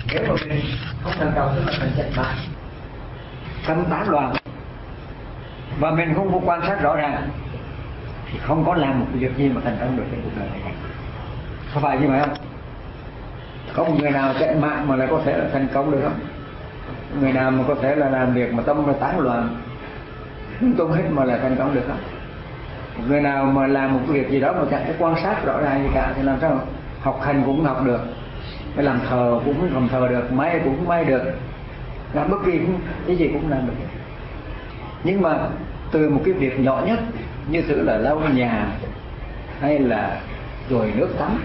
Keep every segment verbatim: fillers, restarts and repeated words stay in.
Nếu mà mình không thận trọng tức là mình chạy bại, tâm tán loạn, và mình không có quan sát rõ ràng thì không có làm một cái việc gì mà thành công được trên cuộc đời này. Có phải như vậy không? Có một người nào chạy mạng mà lại có thể là thành công được không? Người nào mà có thể là làm việc mà tâm nó tán loạn lung tung hết mà lại thành công được không? Người nào mà làm một cái việc gì đó mà chẳng có quan sát rõ ràng gì cả thì làm sao học hành cũng học được, cái làm thờ cũng làm thờ được, may cũng may được, làm bất kỳ cũng, cái gì cũng làm được. Nhưng mà từ một cái việc nhỏ nhất như thử là lau nhà hay là dồi nước tắm,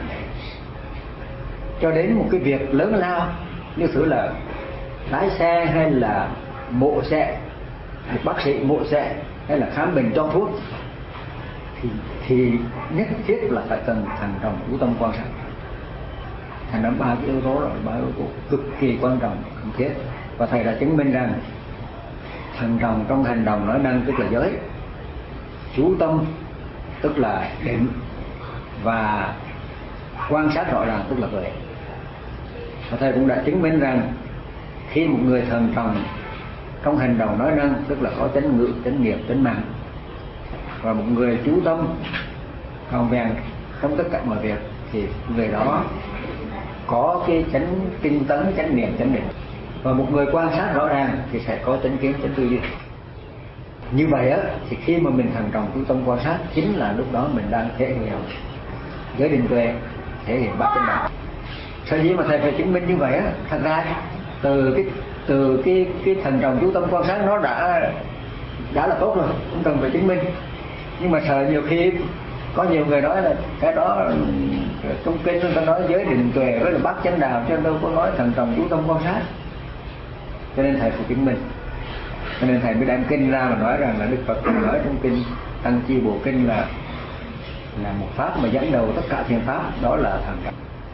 cho đến một cái việc lớn lao như thử là lái xe hay là mổ xẻ, một bác sĩ mổ xẻ hay là khám bệnh cho thuốc, thì, thì nhất thiết là phải cần thận trọng chú tâm quan sát. Thành ra ba cái yếu tố là ba yếu tố cực kỳ quan trọng cần thiết, và thầy đã chứng minh rằng thận trọng trong hành động nói năng tức là giới, chú tâm tức là định, và quan sát rõ ràng tức là tuệ. Và thầy cũng đã chứng minh rằng khi một người thận trọng trong hành động nói năng tức là có chánh ngữ, chánh nghiệp, chánh mạng, và một người chú tâm trọn vẹn trong tất cả mọi việc thì người đó có cái chánh tinh tấn, chánh niệm, chánh định. Và một người quan sát rõ ràng thì sẽ có chánh kiến, chánh tư duy. Như vậy á thì khi mà mình thận trọng chú tâm quan sát, chính là lúc đó mình đang thể hiện giới định tuệ, thể hiện bát chánh đạo. Sở dĩ mà thầy phải chứng minh như vậy á, thật ra từ cái từ cái cái thận trọng chú tâm quan sát nó đã đã là tốt rồi, không cần phải chứng minh. Nhưng mà sợ nhiều khi có nhiều người nói là cái đó trong kinh người ta nói giới định tuệ với là bát chánh đạo, cho nên đâu có nói thận trọng chú tâm quan sát. Cho nên thầy phải chứng minh, cho nên thầy mới đem kinh ra mà nói rằng là Đức Phật nói trong kinh Tăng Chi Bộ Kinh là là một pháp mà dẫn đầu tất cả thiền pháp, đó là thận trọng,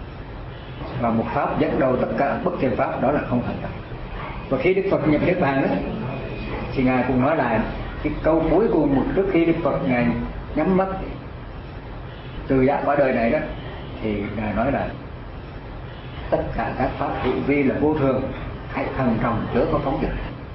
và một pháp dẫn đầu tất cả bất thiền pháp, đó là không thận trọng. Và khi Đức Phật nhập Niết Bàn đó, thì ngài cũng nói lại cái câu cuối cùng một trước khi Đức Phật ngài nhắm mắt từ giác quả đời này đó, thì ngài nói là tất cả các pháp hữu vi là vô thường, hãy thận trọng chớ có phóng dật.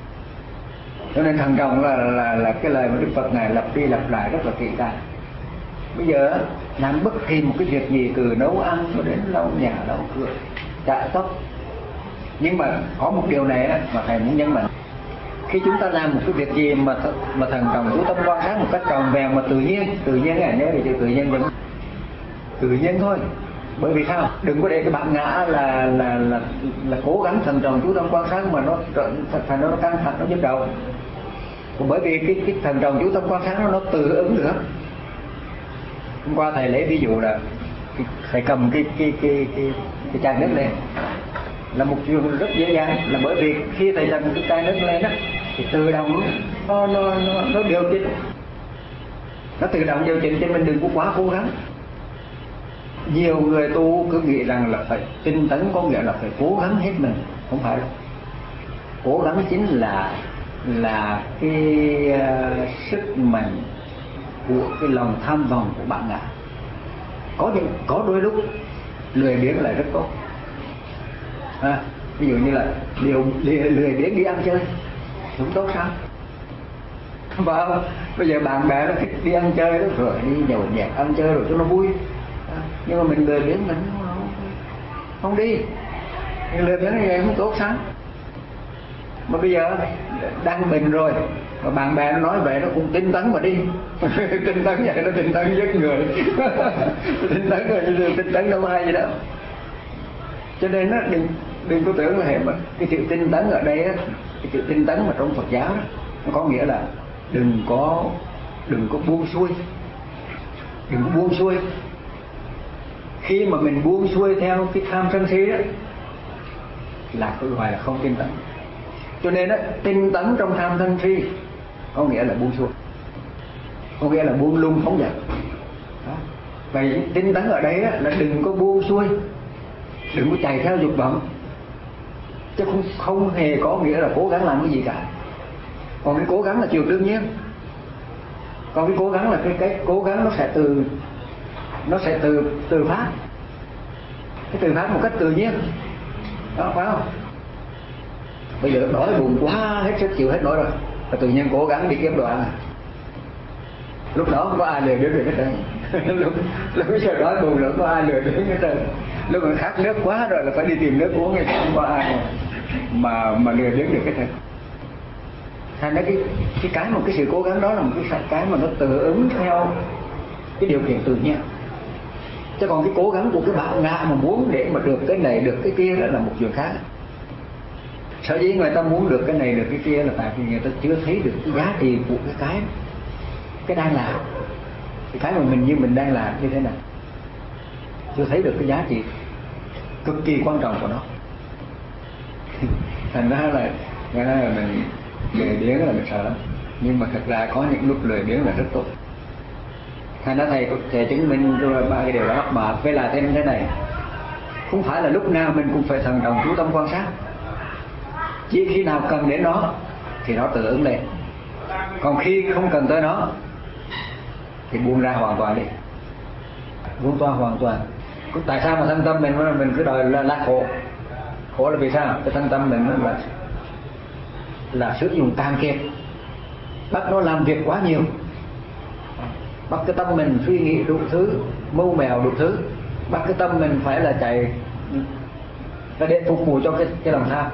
Cho nên thận trọng là là là cái lời mà Đức Phật ngài lặp đi lặp lại rất là kỹ càng. Bây giờ làm bất kỳ một cái việc gì, từ nấu ăn cho đến lau nhà, lau cửa, chải tóc, nhưng mà có một điều này á, mà thầy muốn nhấn mạnh: khi chúng ta làm một cái việc gì mà th mà thần trọng chú tâm quan sát một cách tròn vẹn mà tự nhiên, tự nhiên là nhớ về chữ tự nhiên vẫn tự nhiên thôi. Bởi vì sao? Đừng có để cái bản ngã là là là là cố gắng thần trọng chú tâm quan sát mà nó thành nó căng thẳng, nó nhức đầu. Bởi vì cái cái thần trọng chú tâm quan sát nó nó tự ứng được. Hôm qua thầy lấy ví dụ là thầy cầm cái cái cái cái cái chai nước lên là một chuyện rất dễ dàng, là bởi vì khi thầy cầm cái chai nước lên á thì tự động nó nó nó, nó điều chỉnh, nó tự động điều chỉnh, cho mình đừng có quá cố gắng. Nhiều người tu cứ nghĩ rằng là phải tinh tấn có nghĩa là phải cố gắng hết mình, không phải đâu. Cố gắng chính là là cái uh, sức mạnh của cái lòng tham vọng của bạn ngã. Có những có đôi lúc lười biếng lại rất tốt. À, ví dụ như là điều lười, lười biếng đi ăn chơi cũng tốt sao? Và bây giờ bạn bè nó thích đi ăn chơi đó, rồi đi nhậu nhẹt ăn chơi rồi cho nó vui. À, nhưng mà mình lười biếng mình không, không đi, mình lười biếng như vậy không tốt sao? Mà bây giờ đang bệnh rồi mà bạn bè nó nói vậy nó cũng tinh tấn mà đi. Tinh tấn vậy nó tinh tấn giết người. Tinh tấn rồi tinh tấn đâu hay gì đâu. Cho nên nó đừng đừng có tưởng là hệ mà cái chữ tinh tấn ở đây á, cái chữ tinh tấn mà trong Phật giáo đó, nó có nghĩa là đừng có đừng có buông xuôi, đừng có buông xuôi. Khi mà mình buông xuôi theo cái tham sân si đó là cứ gọi là không tinh tấn. Cho nên đó, tinh tấn trong tham sân si có nghĩa là buông xuôi, có nghĩa là buông lung phóng dật. Vậy tinh tấn ở đây đó, là đừng có buông xuôi, đừng có chạy theo dục vọng, chứ không không hề có nghĩa là cố gắng làm cái gì cả. Còn cái cố gắng là chuyện đương nhiên. Còn cái cố gắng là cái cái cố gắng nó sẽ từ nó sẽ từ từ phát, cái từ phát một cách tự nhiên. đó, phải không? Bây giờ đói buồn quá hết sức chịu hết nổi rồi, và tự nhiên cố gắng đi kiếm đồ ăn. Lúc đó không có ai lười biếng được hết trơn. lúc lúc bây giờ đói buồn nữa có ai lười biếng hết trơn. Lúc mà khát nước quá rồi là phải đi tìm nước uống, thì không có ai mà mà lười biếng được hết trơn. Thành ra cái cái cái một cái sự cố gắng đó là một cái cái mà nó tự ứng theo cái điều kiện tự nhiên. Chứ còn cái cố gắng của cái bạo ngã mà muốn để mà được cái này được cái kia đó là một chuyện khác. Sở dĩ người ta muốn được cái này được cái kia là tại vì người ta chưa thấy được cái giá trị của cái cái cái đang làm, cái cái mà mình như mình đang làm như thế này, chưa thấy được cái giá trị cực kỳ quan trọng của nó. Thành ra là, là mình lười biếng là mình sợ lắm, nhưng mà thật ra có những lúc lười biếng là rất tốt. Thành ra thầy thầy chứng minh cho ba cái điều đó. Mà phải là thêm thế này, không phải là lúc nào mình cũng phải thần trọng chú tâm quan sát, chỉ khi nào cần đến nó thì nó tự ứng lên, còn khi không cần tới nó thì buông ra hoàn toàn đi, buông toa hoàn toàn. Tại sao mà thân tâm mình mình cứ đòi là, là khổ? Khổ là vì sao? Cái thân tâm mình nó là là sử dụng càng kiệt, bắt nó làm việc quá nhiều, bắt cái tâm mình suy nghĩ đủ thứ, mưu mèo đủ thứ, bắt cái tâm mình phải là chạy là để phục vụ cho cái cái lòng tham.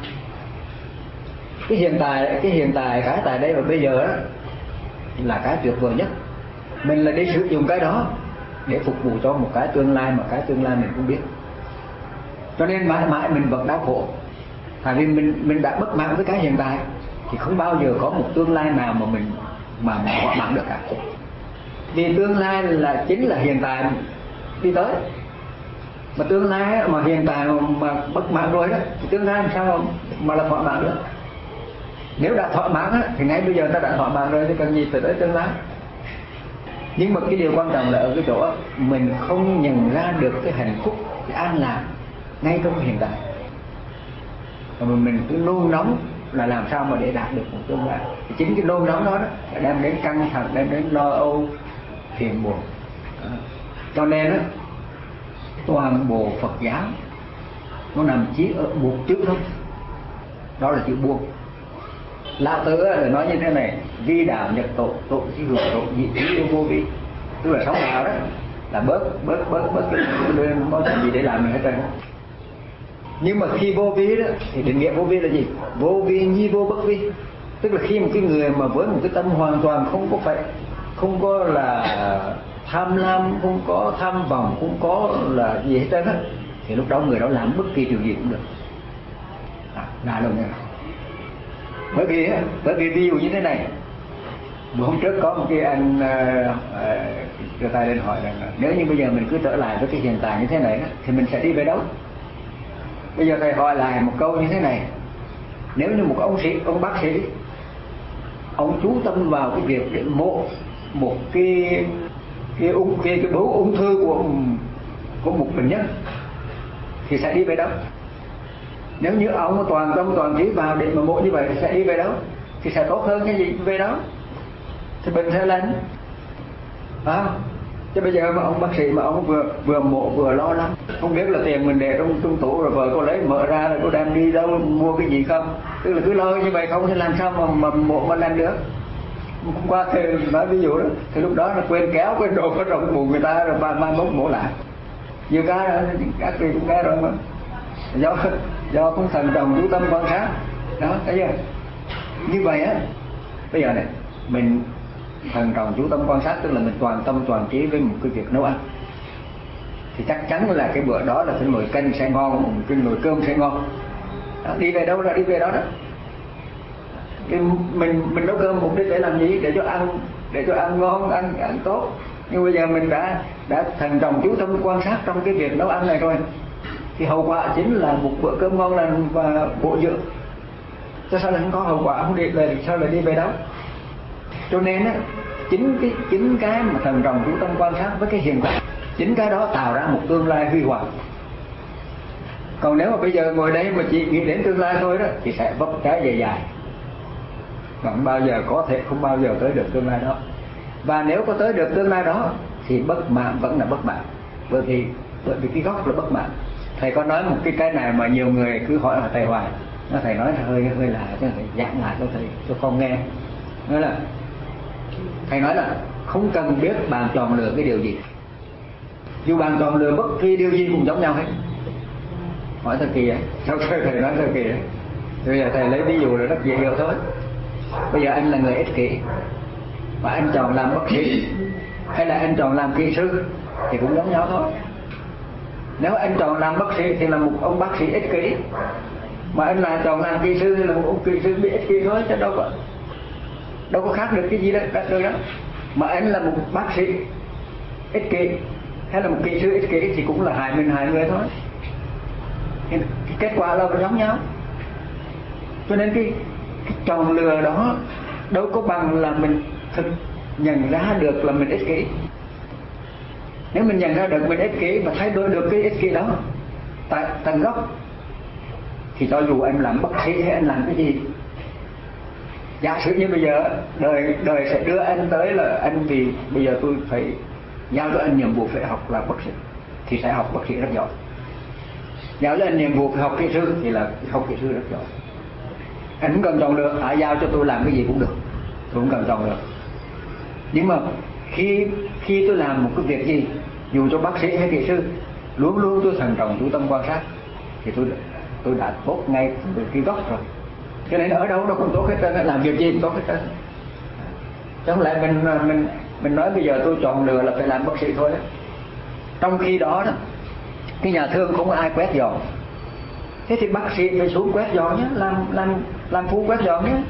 Cái hiện tại cái hiện tại cái tại đây và bây giờ đó là cái tuyệt vời nhất. Mình là đi sử dụng cái đó để phục vụ cho một cái tương lai mà cái tương lai mình không biết. Cho nên mãi mãi mình vẫn đau khổ. Tại vì mình mình đã bất mãn với cái hiện tại thì không bao giờ có một tương lai nào mà mình mà mà thỏa mãn được cả. Vì tương lai là chính là hiện tại đi tới. Mà tương lai mà hiện tại mà, mà bất mãn rồi đó thì tương lai làm sao mà, mà là thỏa mãn được? Nếu đã thỏa mãn á, thì ngay bây giờ ta đã thỏa mãn rồi thì cần gì phải tới tương lai. Nhưng mà cái điều quan trọng là ở cái chỗ mình không nhận ra được cái hạnh phúc, cái an lạc ngay trong hiện tại, mà mình cứ nôn nóng là làm sao mà để đạt được một tương lai. Thì chính cái nôn nóng đó, đó đem đến căng thẳng, đem đến lo âu, phiền muộn. Cho nên đó, toàn bộ Phật giáo nó nằm chỉ ở một chữ thôi, đó là chữ buông. Lão Tử là nói như thế này: vi đạo nhật tổ, tổ chí hữu tổ, nhị trí yêu vô vi. Tức là sống đạo đó là bớt bớt bớt bớt không có chuyện gì để làm nữa hết trơn. Nhưng mà khi vô vi đó thì định nghĩa vô vi là gì? Vô vi nhi vô bất vi. Tức là khi một cái người mà với một cái tâm hoàn toàn không có phải, không có là tham lam, không có tham vọng, không có là gì hết trơn á, thì lúc đó người đó làm bất kỳ điều gì cũng được. À, là luôn nha. Bởi vì bởi vì ví dụ như thế này, bữa hôm trước có một cái anh đưa uh, uh, tay lên hỏi rằng nếu như bây giờ mình cứ trở lại với cái hiện tại như thế này đó, thì mình sẽ đi về đâu? Bây giờ thầy hỏi lại một câu như thế này: nếu như một ông sĩ, ông bác sĩ, ông chú tâm vào cái việc để mổ một cái cái ung cái cái bướu ung thư của của một bệnh nhân thì sẽ đi về đâu? Nếu như ông toàn tâm toàn trí vào để mà mổ như vậy thì sẽ đi về đâu? Thì sẽ tốt hơn cái gì về đó? Thì bệnh sẽ lên, phải không? Chứ bây giờ mà ông bác sĩ mà ông vừa vừa mổ vừa lo lắng, không biết là tiền mình để trong trong tủ rồi vợ cô lấy mở ra là cô đem đi đâu mua cái gì không, tức là cứ lo như vậy không thì làm sao mà mà mổ mà làm được. Hôm qua thì nói ví dụ đó, thì lúc đó là quên kéo quên đồ có trong bụng người ta rồi mai mốt mổ lại. Nhiều cái đó, các vị cũng nghe rồi mà, do do không thần trọng chú tâm quan sát đó, thấy chưa? Như vậy á, bây giờ này mình thần trọng chú tâm quan sát, tức là mình toàn tâm toàn trí với một cái việc nấu ăn, thì chắc chắn là cái bữa đó là cái nồi canh sẽ ngon, một cái nồi cơm sẽ ngon đó, đi về đâu là đi về đó đó. Thì mình mình nấu cơm mục đích để làm gì? Để cho ăn, để cho ăn ngon, ăn ăn tốt. Nhưng bây giờ mình đã đã thần trọng chú tâm quan sát trong cái việc nấu ăn này rồi, thì hậu quả chính là một bữa cơm ngon lành và bổ dưỡng. Cho sao lại không có hậu quả, không đi về, sao lại đi về đó? Cho nên á, chính cái chính cái mà thần trọng chú tâm quan sát với cái hiện tại, chính cái đó tạo ra một tương lai huy hoàng. Còn nếu mà bây giờ ngồi đây mà chỉ nghĩ đến tương lai thôi đó thì sẽ vấp trái dài dài, không bao giờ có thể, không bao giờ tới được tương lai đó. Và nếu có tới được tương lai đó thì bất mãn vẫn là bất mãn, bởi vì bởi vì cái gốc là bất mãn. Thầy có nói một cái cái này mà nhiều người cứ hỏi là thầy hoài, nó thầy nói là hơi hơi lạ, cho thầy giảng lại cho thầy cho con nghe. Nói là thầy nói là không cần biết bạn chọn lựa cái điều gì, dù bạn chọn lựa bất kỳ điều gì cũng giống nhau hết. Hỏi thật kỳ ấy, sao thầy nói thật kỳ ấy. Bây giờ thầy lấy ví dụ là rất dễ hiểu thôi. Bây giờ anh là người ích kỷ và anh chọn làm bác sĩ hay là anh chọn làm kỹ sư thì cũng giống nhau thôi. Nếu anh chọn làm bác sĩ thì là một ông bác sĩ ích kỷ, mà anh là chọn làm kỹ sư thì là một ông kỹ sư bị ích kỷ thôi, chứ đâu có đâu có khác được cái gì đó, được đó. Mà anh là một bác sĩ ích kỷ hay là một kỹ sư ích kỷ thì cũng là hại mình hại người thôi. Thì cái kết quả là giống nhau. Cho nên cái, cái chọn lựa đó đâu có bằng là mình thực nhận ra được là mình ích kỷ. Nếu mình nhận ra được mình ích kỷ mà thay đổi được cái ích kỷ đó tại tận gốc thì cho dù anh làm bác sĩ hay anh làm cái gì, giả sử như bây giờ đời đời sẽ đưa anh tới là anh vì bây giờ tôi phải giao cho anh nhiệm vụ phải học làm bác sĩ thì sẽ học bác sĩ rất giỏi, giao cho anh nhiệm vụ phải học kỹ sư thì là học kỹ sư rất giỏi. Anh không cần chọn lựa, ai giao cho tôi làm cái gì cũng được, tôi không cần chọn lựa. Nhưng mà khi khi tôi làm một cái việc gì, dù cho bác sĩ hay kỹ sư, luôn luôn tôi thận trọng chú tâm quan sát thì tôi tôi đã tốt ngay từ cái gốc rồi. Cho nên ở đâu nó cũng tốt hết trơn, làm việc gì cũng tốt hết trơn. Chứ không lẽ mình mình mình nói bây giờ tôi chọn lựa là phải làm bác sĩ thôi đó. Trong khi đó đó cái nhà thương không có ai quét dọn, thế thì bác sĩ phải xuống quét dọn nhé, làm làm làm phu quét dọn nhé.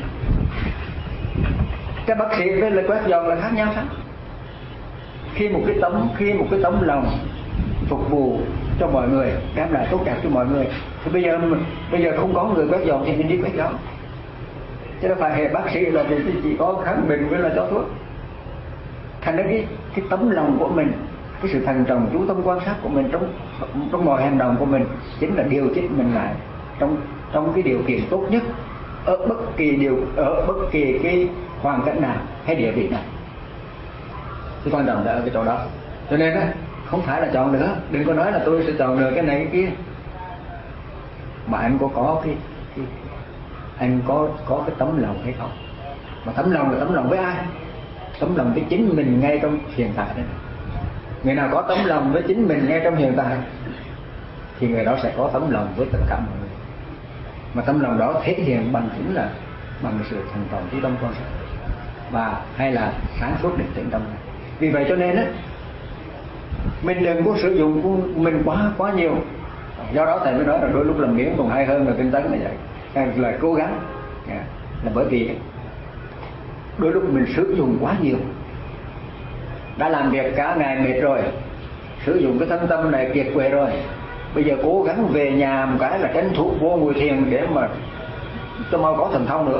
Cái bác sĩ với lại quét dọn là khác nhau sao? Khi một cái tấm khi một cái tấm lòng phục vụ cho mọi người, đem lại tốt đẹp cho mọi người, thì bây giờ bây giờ không có người quét dọn thì mình đi quét dọn. Chứ đâu phải hệ bác sĩ là thì chỉ có khám bệnh với là cho thuốc. Thành ra cái cái tấm lòng của mình, cái sự thận trọng chú tâm quan sát của mình trong trong mọi hành động của mình chính là điều chỉnh mình lại trong trong cái điều kiện tốt nhất ở bất kỳ điều ở bất kỳ cái hoàn cảnh nào hay địa vị nào. Cái quan trọng là ở cái chỗ đó. Cho nên á, không phải là chọn nữa, đừng có nói là tôi sẽ chọn được cái này cái kia, mà anh có có cái, cái anh có có cái tấm lòng hay không? Mà tấm lòng là tấm lòng với ai? Tấm lòng với chính mình ngay trong hiện tại đấy. Người nào có tấm lòng với chính mình ngay trong hiện tại thì người đó sẽ có tấm lòng với tất cả mọi người. Mà tấm lòng đó thể hiện bằng chính là bằng sự thành toàn chú tâm quan sát và hay là sáng suốt định tĩnh tâm này. Vì vậy cho nên á, mình đừng có sử dụng của mình quá quá nhiều. Do đó thầy mới nói là đôi lúc làm miếng còn hay hơn là tinh tấn là vậy, là cố gắng. Là bởi vì đôi lúc mình sử dụng quá nhiều, đã làm việc cả ngày mệt rồi, sử dụng cái thân tâm này kiệt quệ rồi, bây giờ cố gắng về nhà một cái là tranh thủ vô ngồi thiền để mà cho mau có thần thông nữa.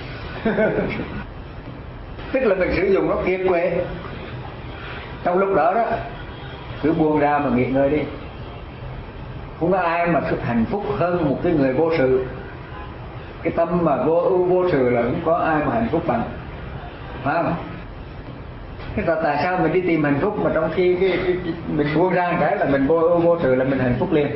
Tức là mình sử dụng nó kiệt quệ. Trong lúc đó đó cứ buông ra mà nghỉ ngơi đi. Không có ai mà hạnh phúc hơn một cái người vô sự. Cái tâm mà vô ưu vô sự là không có ai mà hạnh phúc bằng, phải không? Thế là tại sao mình đi tìm hạnh phúc mà trong khi cái, cái, cái, mình buông ra cái là mình vô ưu vô sự là mình hạnh phúc liền.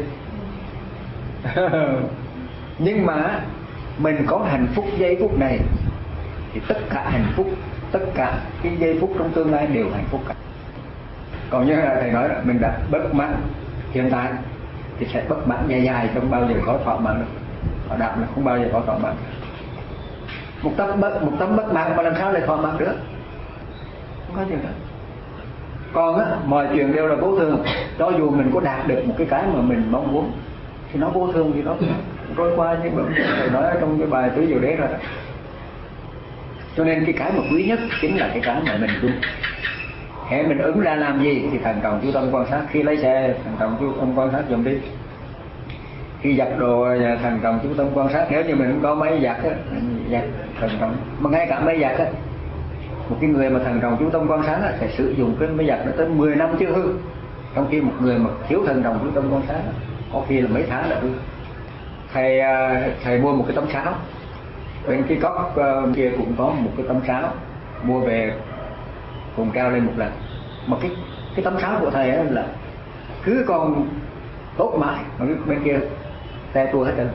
Nhưng mà mình có hạnh phúc giây phút này thì tất cả hạnh phúc, tất cả cái giây phút trong tương lai đều hạnh phúc cả. Còn như là thầy nói là mình đã bất mãn hiện tại thì sẽ bất mãn dài dài, không bao giờ có thỏa mãn được. Họ đạo là không bao giờ có thỏa mãn. Một tấm bất một tấm bất mãn mà làm sao lại thỏa mãn được? Không có chuyện đó. Còn á, mọi chuyện đều là vô thường. Cho dù mình có đạt được một cái cái mà mình mong muốn thì nó vô thường thì nó trôi qua, như thầy nói trong cái bài tứ diệu đế rồi đó. Cho nên cái cái mà quý nhất chính là cái cái mà mình đúng. Hễ mình ứng ra làm gì thì thận trọng chú tâm quan sát. Khi lấy xe thận trọng chú tâm quan sát dùm đi. Khi giặt đồ thận trọng chú tâm quan sát. Nếu như mình không có máy giặt á, giặt thận trọng. Mà ngay cả máy giặt á, một cái người mà thận trọng chú tâm quan sát á, sẽ sử dụng cái máy giặt nó tới mười năm chưa hư. Trong khi một người mà thiếu thận trọng chú tâm quan sát á, có khi là mấy tháng là hư. Thầy thầy mua một cái tấm sáo, bên cái cốc uh, kia cũng có một cái tấm sáo, mua về cùng treo lên một lần. Mà cái cái tấm sáo của thầy ấy là cứ còn tốt mãi, mà bên kia te tua hết trơn.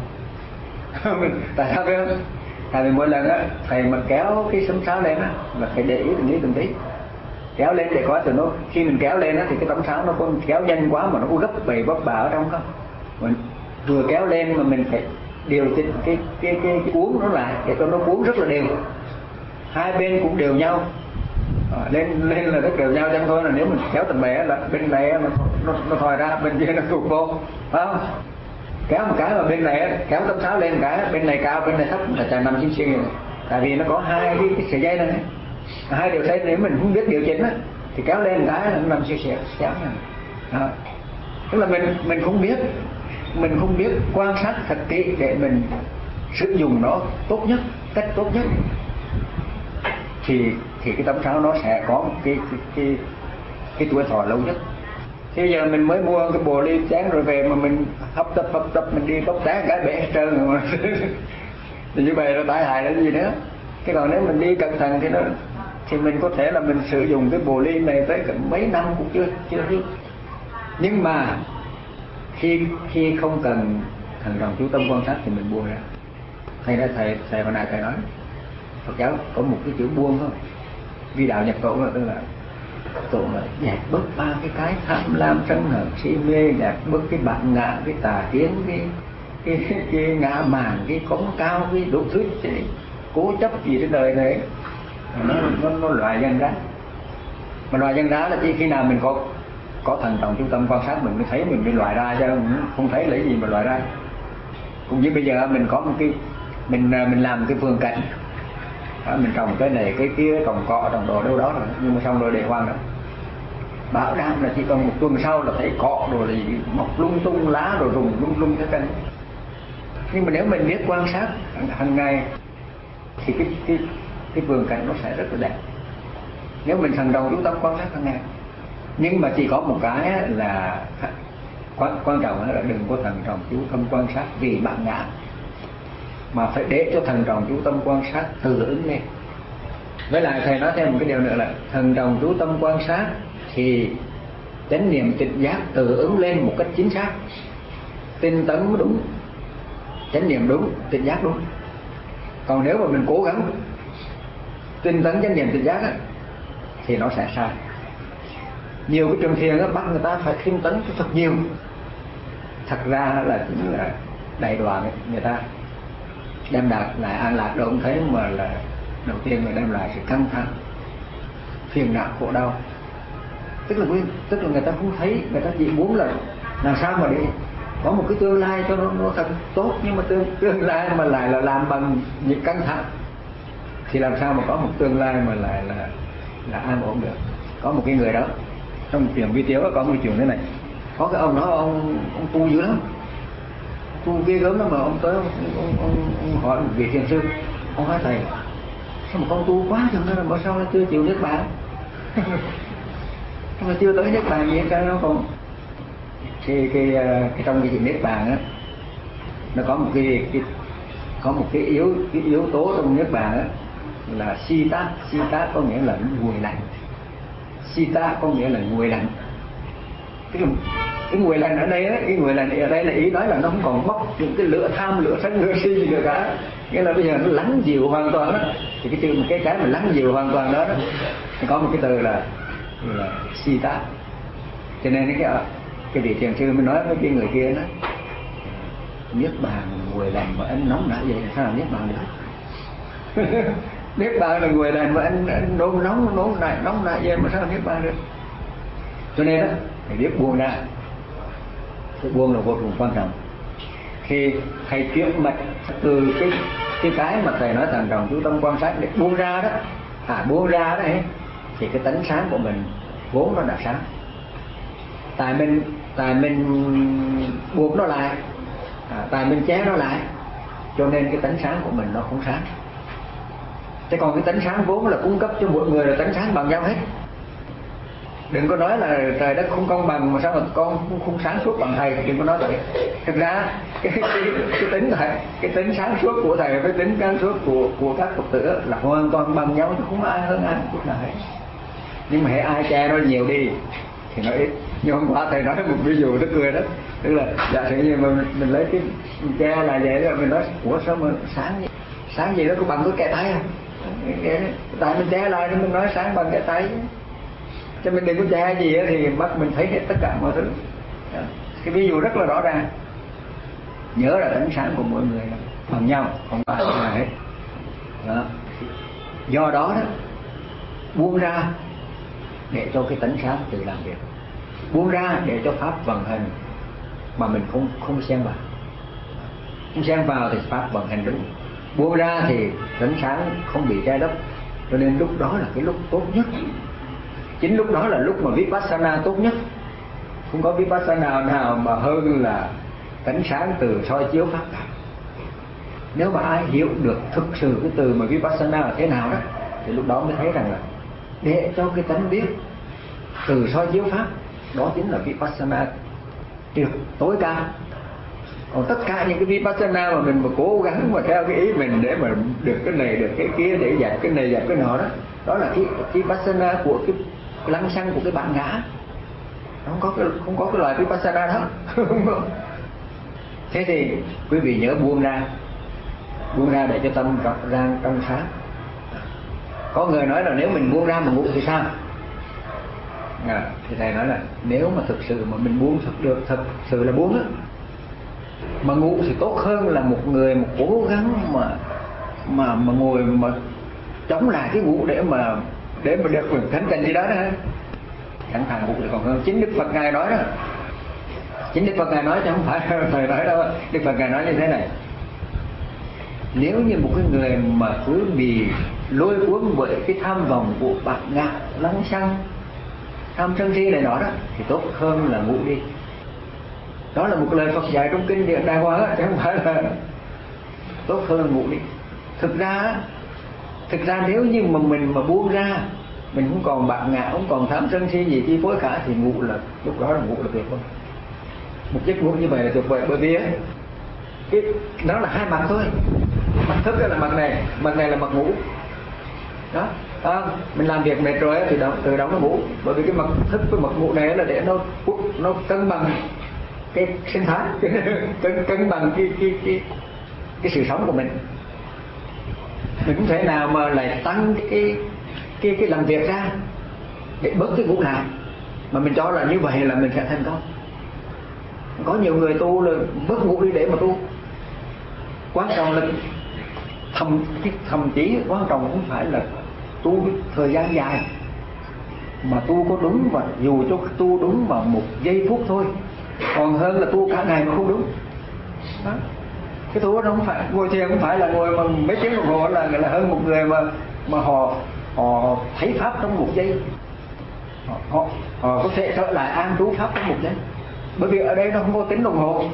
Tại sao biết không? Tại vì mỗi lần á thầy mà kéo cái sấm sáo lên á là phải để ý từng tí từng tí, kéo lên để có từ nó khi mình kéo lên á thì cái tấm sáo nó không kéo nhanh quá mà nó có gấp bầy bấp bả ở trong không. Mình vừa kéo lên mà mình phải điều chỉnh cái cái cái, cái cuốn nó lại để cho nó cuốn rất là đều, hai bên cũng đều nhau. À, lên lên là rất đều nhau, chẳng thôi là nếu mình kéo tầm bè là bên này nó nó, nó thòi ra, bên kia nó tụt vô, phải không? Kéo một cái mà bên này kéo tấm sáo lên một cái bên này cao bên này thấp là chả nằm trên xuyên. Tại vì nó có hai cái, cái sợi dây này, hai điều dây, nếu mình không biết điều chỉnh á thì kéo lên một cái là nó nằm xuyên xuyên xéo này. Tức là mình mình không biết mình không biết quan sát thật kỹ để mình sử dụng nó tốt nhất, cách tốt nhất, thì thì cái tấm sáo nó sẽ có một cái cái cái, cái tuổi thọ lâu nhất. Thế giờ mình mới mua cái bộ ly chén rồi về mà mình hấp tấp hấp tấp mình đi bốc té cái bể hết trơn rồi. Thì như vậy là tai hại là gì nữa. Cái còn nếu mình đi cẩn thận thì nó thì mình có thể là mình sử dụng cái bộ ly này tới mấy năm cũng chưa chưa biết. Nhưng mà khi khi không cần thần trọng chú tâm quan sát thì mình buông ra. Thầy đã thầy thầy hồi nãy thầy nói Phật giáo có một cái chữ buông không? Vi đạo nhập tổ là tức là tổ là dẹp bớt ba cái cái tham lam sân hận si mê, dẹp bớt cái bản ngã, cái tà kiến, cái cái cái, cái ngã mạn, cái cống cao, cái đủ thứ cái cố chấp gì trên đời này. Nó nó nó loại dân ra. Mà loại dân ra là chỉ khi nào mình có có thần trọng chú tâm quan sát mình mới thấy mình mới loại ra, chứ không thấy lấy gì mà loại ra. Cũng như bây giờ mình có một cái mình mình làm cái vườn cảnh, đó, mình trồng cái này cái kia, trồng cọ trồng đồ đâu đó rồi, nhưng mà xong rồi để hoang đó, bảo đảm là chỉ còn một tuần sau là thấy cọ rồi thì mọc lung tung lá rồi rụng lung lung thế canh. Nhưng mà nếu mình biết quan sát hàng ngày thì cái cái cái vườn cảnh nó sẽ rất là đẹp, nếu mình thần trọng chú tâm quan sát hàng ngày. Nhưng mà chỉ có một cái là quan, quan trọng là đừng có thần trọng chú tâm quan sát vì bản ngã, mà phải để cho thần trọng chú tâm quan sát tự ứng lên. Với lại thầy nói thêm một cái điều nữa là thần trọng chú tâm quan sát thì chánh niệm tỉnh giác tự ứng lên một cách chính xác, tinh tấn đúng, chánh niệm đúng, tỉnh giác đúng. Còn nếu mà mình cố gắng tinh tấn chánh niệm tỉnh giác á, thì nó sẽ sai. Nhiều cái trường thiền á bắt người ta phải tinh tấn thật nhiều, thật ra là chính là đại đoàn ấy, người ta đem đạt lại an lạc đâu không thấy, mà là đầu tiên là đem lại sự căng thẳng, phiền não, khổ đau. Tức là tức là người ta không thấy, người ta chỉ muốn là làm sao mà để có một cái tương lai cho nó, nó thật tốt, nhưng mà tương, tương lai mà lại là làm bằng những căng thẳng thì làm sao mà có một tương lai mà lại là là an ổn được. Có một cái người đó trong chuyện vi tiếu có một chuyện thế này, có cái ông đó ông ông tu dữ lắm, tu ghê gớm lắm, mà ông tới ông, ông, ông, ông hỏi một vị thiền sư, ông hỏi thầy sao mà con tu quá chừng nữa mà sao nó chưa chịu niết bàn, mà chưa tới niết bàn gì hết nó còn cái cái, cái trong cái chuyện niết bàn á, nó có một cái, cái có một cái yếu cái yếu tố trong niết bàn á là sita. Sita có nghĩa là nguội lạnh. Sita có nghĩa là nguội lạnh. Cái cái nguội lạnh ở đây á, cái nguội lạnh ở đây là ý nói là nó không còn bốc những cái lửa tham, lửa sân, lửa si gì nữa cả. Nghĩa là bây giờ nó lắng dịu hoàn toàn đó. Thì cái từ cái cái mà lắng dịu hoàn toàn đó, đó thì có một cái từ là là sita. Cho nên cái cái vị thiền sư mới nói với cái người kia đó, niết bàn nguội lạnh mà anh nóng nảy vậy sao là niết bàn được? Niết bàn là nguội lạnh mà anh, anh nóng nóng nóng nảy nóng nảy vậy mà sao niết bàn được? Cho nên đó phải biết buông ra. Sự buông là vô cùng quan trọng. Khi thầy chuyển mạch từ cái cái cái mà thầy nói thần trọng chú tâm quan sát để buông ra đó, à buông ra đó ấy, thì cái tánh sáng của mình vốn nó đã sáng. Tại mình tại mình buộc nó lại, à, tại mình chế nó lại, cho nên cái tánh sáng của mình nó không sáng. Thế còn cái tánh sáng vốn là cung cấp cho mỗi người là tánh sáng bằng nhau hết. Đừng có nói là trời đất không công bằng mà sao mà con không, không sáng suốt bằng thầy, đừng có nói vậy. Thực ra cái, cái, cái tính thầy, cái tính sáng suốt của thầy với tính sáng suốt của của các Phật tử là hoàn toàn bằng nhau, chứ không ai hơn ai chút nào hết. Nhưng mà hãy ai che nó nhiều đi thì nó ít. Nhưng hôm qua thầy nói một ví dụ nó cười đó, Tức là giả sử như mình, mình lấy cái che là vậy đó, mình nói ủa sao mà sáng sáng gì đó có bằng cái kẻ tay à? Tại mình che lại nên mình nói sáng bằng kẻ tay, cho mình đừng có che gì đó, thì mắt mình thấy hết tất cả mọi thứ. Đó. Cái ví dụ rất là rõ ràng. Nhớ là tánh sáng của mỗi người là bằng nhau, không phải là hết. Đó. Do đó đó, buông ra để cho cái tánh sáng tự làm việc, buông ra để cho pháp vận hành mà mình không không xen vào. Không xen vào thì pháp vận hành đúng. Buông ra thì tánh sáng không bị che lấp, cho nên lúc đó là cái lúc tốt nhất. Chính lúc đó là lúc mà Vipassana tốt nhất. Không có Vipassana nào mà hơn là tánh sáng từ soi chiếu pháp cả. Nếu mà ai hiểu được thực sự cái từ mà Vipassana là thế nào đó, thì lúc đó mới thấy rằng là để cho cái tánh biết từ soi chiếu pháp, đó chính là Vipassana tuyệt tối cao. Còn tất cả những cái Vipassana mà mình mà cố gắng mà theo cái ý mình để mà được cái này được cái kia, để dẹp cái này dẹp cái nọ đó, đó là cái Vipassana của cái lăng xăng của cái bản ngã. Không có cái không có cái loại Vipassana đó. Thế thì quý vị nhớ buông ra, buông ra để cho tâm rộng ra trong sáng. Có người nói là nếu mình buông ra mà ngủ thì sao? À, thì thầy nói là nếu mà thực sự mà mình buông thật được, thật sự là buông á, mà ngủ thì tốt hơn là một người mà cố gắng mà mà mà ngồi mà chống lại cái ngủ để mà để mà được mình thánh tình gì đó đó. Chẳng thà ngủ thì còn hơn. Chính Đức Phật ngài nói đó, chính Đức Phật ngài nói chứ không phải thầy nói đâu. Đức Phật ngài nói như thế này: nếu như một cái người mà cứ bị lôi cuốn bởi cái tham vọng của bạc ngạ, lăng xăng, tham sân si này nọ đó, thì tốt hơn là ngủ đi. Đó là một lời Phật dạy trong kinh điển Đại Hoa, chứ không phải là tốt hơn là ngủ đi. Thực ra, thực ra nếu như mà mình mà buông ra, mình không còn bạc ngạ, không còn tham sân si gì chi phối cả, thì ngủ là lúc đó là ngủ là tuyệt vời. Một giấc ngủ như vậy là tuyệt vời, bởi vì ấy, cái nó là hai mặt thôi. Mặt thức là mặt này, mặt này là mặt ngủ. Đó, à, mình làm việc mệt rồi thì đó, từ đó nó ngủ. Bởi vì cái mặt thức với mặt ngủ này là để nó nó cân bằng cái sinh thái, cân cân bằng cái cái cái cái sự sống của mình. Mình không thể nào mà lại tăng cái cái cái làm việc ra để bớt cái ngủ lại, mà mình cho là như vậy là mình sẽ thành công. Có nhiều người tu là bớt ngủ đi để mà tu. Quan trọng là thầm thậm chí quan trọng không phải là tu thời gian dài, mà tu có đúng, và dù cho tu đúng mà một giây phút thôi còn hơn là tu cả ngày mà không đúng. Đó. Cái tu nó không phải ngồi thiền, không phải là ngồi mà mấy tiếng đồng hồ là là hơn một người mà mà họ họ thấy pháp trong một giây. Họ, họ, họ có thể trở lại an trú pháp trong một giây, bởi vì ở đây nó không có tính đồng hồ.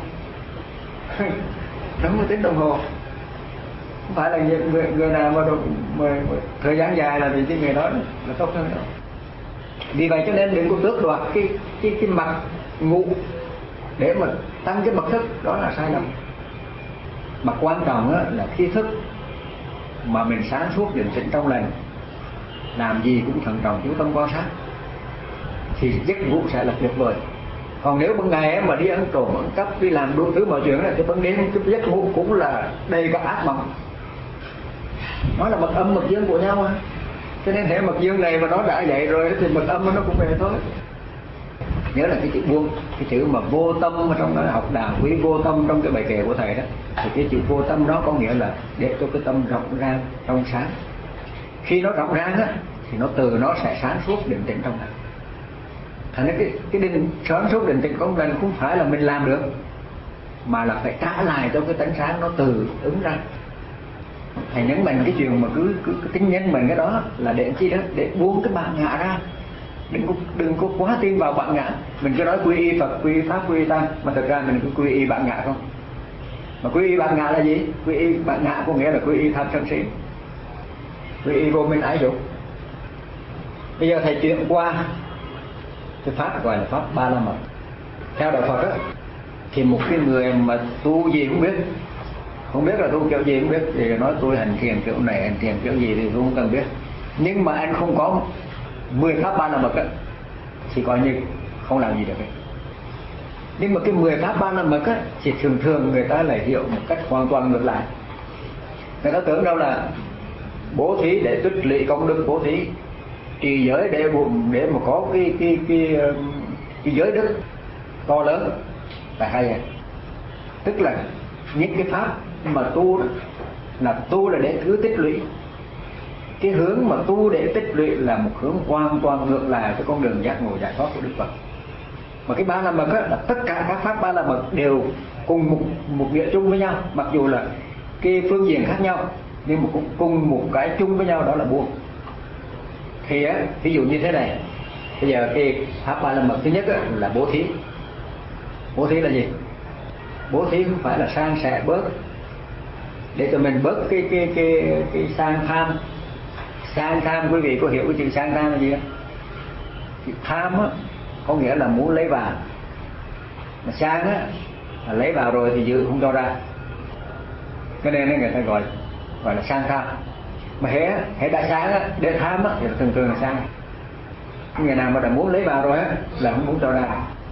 Nó không có tính đồng hồ. Không phải là người, người nào mà, được, mà, mà thời gian dài là vì cái người đó là tốt hơn đâu. Vì vậy cho nên đừng có tước đoạt cái cái cái mặt ngủ để mà tăng cái mặt thức, đó là sai lầm. Mà quan trọng đó là khi thức mà mình sáng suốt định tĩnh trong lành, làm gì cũng thận trọng chú tâm quan sát, thì giấc ngủ sẽ là tuyệt vời. Còn nếu ban ngày mà đi ăn trộm ăn cắp, đi làm đủ thứ mọi chuyện là cái ban đêm cái giấc ngủ cũng là đầy cả ác mộng. Nó là mật âm mật dương của nhau mà. Cho nên hệ mật dương này mà nó đã dậy rồi thì mật âm nó cũng về thôi. Nhớ là cái chữ buông, cái chữ mà vô tâm trong đó học Đàm Quý vô tâm trong cái bài kệ của thầy đó, thì cái chữ vô tâm đó có nghĩa là để cho cái tâm rộng ra trong sáng. Khi nó rộng ra á thì nó từ nó sẽ sáng suốt định tĩnh trong lành. Thành ra cái cái định sáng suốt định tĩnh trong lành không phải là mình làm được, mà là phải trả lại cho cái tánh sáng nó từ ứng ra. Thầy nhấn mạnh cái chuyện mà cứ cứ, cứ tính nhấn mạnh cái đó là để chi đó, để buông cái bản ngã ra. Đừng có đừng có quá tin vào bản ngã. Mình cứ nói quy y Phật, quy y Pháp, quy y Tăng, mà thực ra mình cứ quy y bản ngã không. Mà quy y bản ngã là gì? Quy y bản ngã có nghĩa là quy y tham sân si, quy y vô minh ái dục. Bây giờ thầy chuyển qua cái pháp gọi là pháp ba la mật. Theo đạo Phật á, thì một cái người mà tu gì cũng biết, không biết là tu kiểu gì cũng biết, thì nói tôi hành thiền kiểu này, hành thiền kiểu gì thì tôi không cần biết. Nhưng mà anh không có mười pháp ba la mật á, thì coi như không làm gì được ấy. Nhưng mà cái mười pháp ba la mật á thì thường thường người ta lại hiểu một cách hoàn toàn ngược lại. Người ta tưởng đâu là bố thí để tích lũy công đức bố thí, trì giới để để mà có cái cái cái cái, cái giới đức to lớn là hay vậy. Tức là những cái pháp mà tu đó là tu là để cứ tích lũy. Cái hướng mà tu để tích lũy là một hướng hoàn toàn ngược lại với con đường giác ngộ giải thoát của Đức Phật. Mà cái ba la mật là tất cả các pháp ba la mật đều cùng một một nghĩa chung với nhau, mặc dù là cái phương diện khác nhau nhưng mà cũng cùng một cái chung với nhau, đó là buông. Thì á, ví dụ như thế này, bây giờ cái pháp ba la mật thứ nhất á, là bố thí. Bố thí là gì? Bố thí không phải là san sẻ bớt để cho mình bớt cái cái cái cái sang tham. Sang tham, quý vị có hiểu cái chữ sang tham là gì không? Chữ tham á có nghĩa là muốn lấy vào, mà sang á là lấy vào rồi thì giữ không cho ra, cho nên người ta gọi gọi là sang tham. Mà hễ hễ đã sang á để tham á thì thường thường là sang. Người nào mà đã muốn lấy vào rồi á là không muốn cho ra.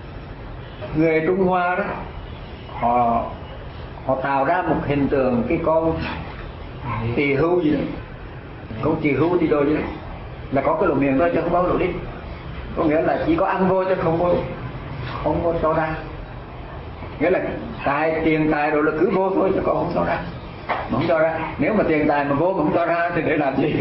Người Trung Hoa đó họ họ tạo ra một hình tượng cái con tỳ hưu gì đó, con tỳ hưu đi đôi gì đó, là có cái lỗ miệng thôi chứ không có lỗ đi. Có nghĩa là chỉ có ăn thôi chứ không có không có cho ra. Nghĩa là tài tiền tài rồi là cứ vô thôi chứ còn không cho ra. Mà không cho ra, nếu mà tiền tài mà vô mà không cho ra thì để làm gì?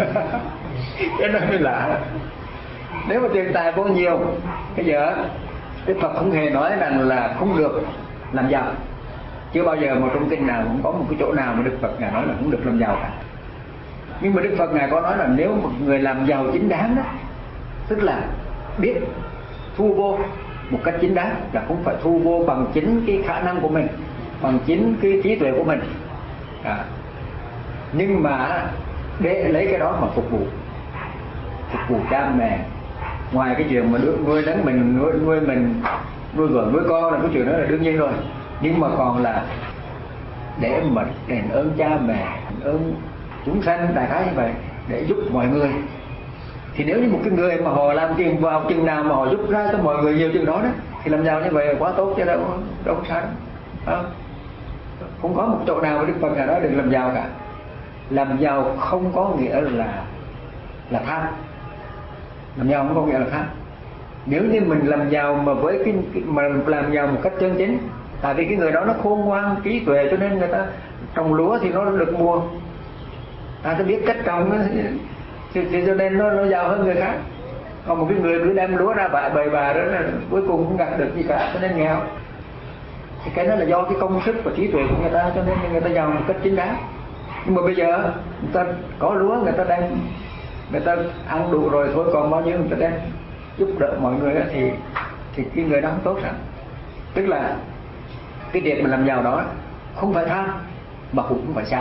Cái đó mới lạ. Nếu mà tiền tài vô nhiều, bây giờ Đức Phật không hề nói rằng là không được làm giàu. Chưa bao giờ một trong kinh nào cũng có một cái chỗ nào mà Đức Phật ngài nói là không được làm giàu cả. Nhưng mà Đức Phật ngài có nói là nếu một người làm giàu chính đáng đó, tức là biết thu vô một cách chính đáng, là không phải thu vô bằng chính cái khả năng của mình, bằng chính cái trí tuệ của mình à. Nhưng mà để lấy cái đó mà phục vụ phục vụ cha mẹ, ngoài cái chuyện mà nuôi nấng mình, nuôi, nuôi mình, nuôi vợ nuôi con là cái chuyện đó là đương nhiên rồi, nhưng mà còn là để mà đền ơn cha mẹ, đền ơn chúng sanh, đại khái như vậy, để giúp mọi người. Thì nếu như một cái người mà họ làm tiền vào chừng nào mà họ giúp ra cho mọi người nhiều chừng đó đó, thì làm giàu như vậy là quá tốt chứ đâu đâu có sao đâu. Không có một chỗ nào mà Đức Phật ngài nói đừng làm giàu cả. Làm giàu không có nghĩa là là tham. Làm giàu không có nghĩa là tham. Nếu như mình làm giàu mà với cái mà làm giàu một cách chân chính, tại vì cái người đó nó khôn ngoan trí tuệ cho nên người ta trồng lúa thì nó được mùa, ta ta biết cách trồng thì, thì cho nên nó, nó giàu hơn người khác. Còn một cái người cứ đem lúa ra bại bày bà đó là cuối cùng không gặt được gì cả cho nên nghèo. Thì cái đó là do cái công sức và trí tuệ của người ta cho nên người ta giàu một cách chính đáng. Nhưng mà bây giờ người ta có lúa, người ta đang người ta ăn đủ rồi thôi, còn bao nhiêu người ta đem giúp đỡ mọi người đó, thì thì cái người đó không tốt sao? Tức là cái việc mình làm giàu đó không phải tham mà cũng không phải sang.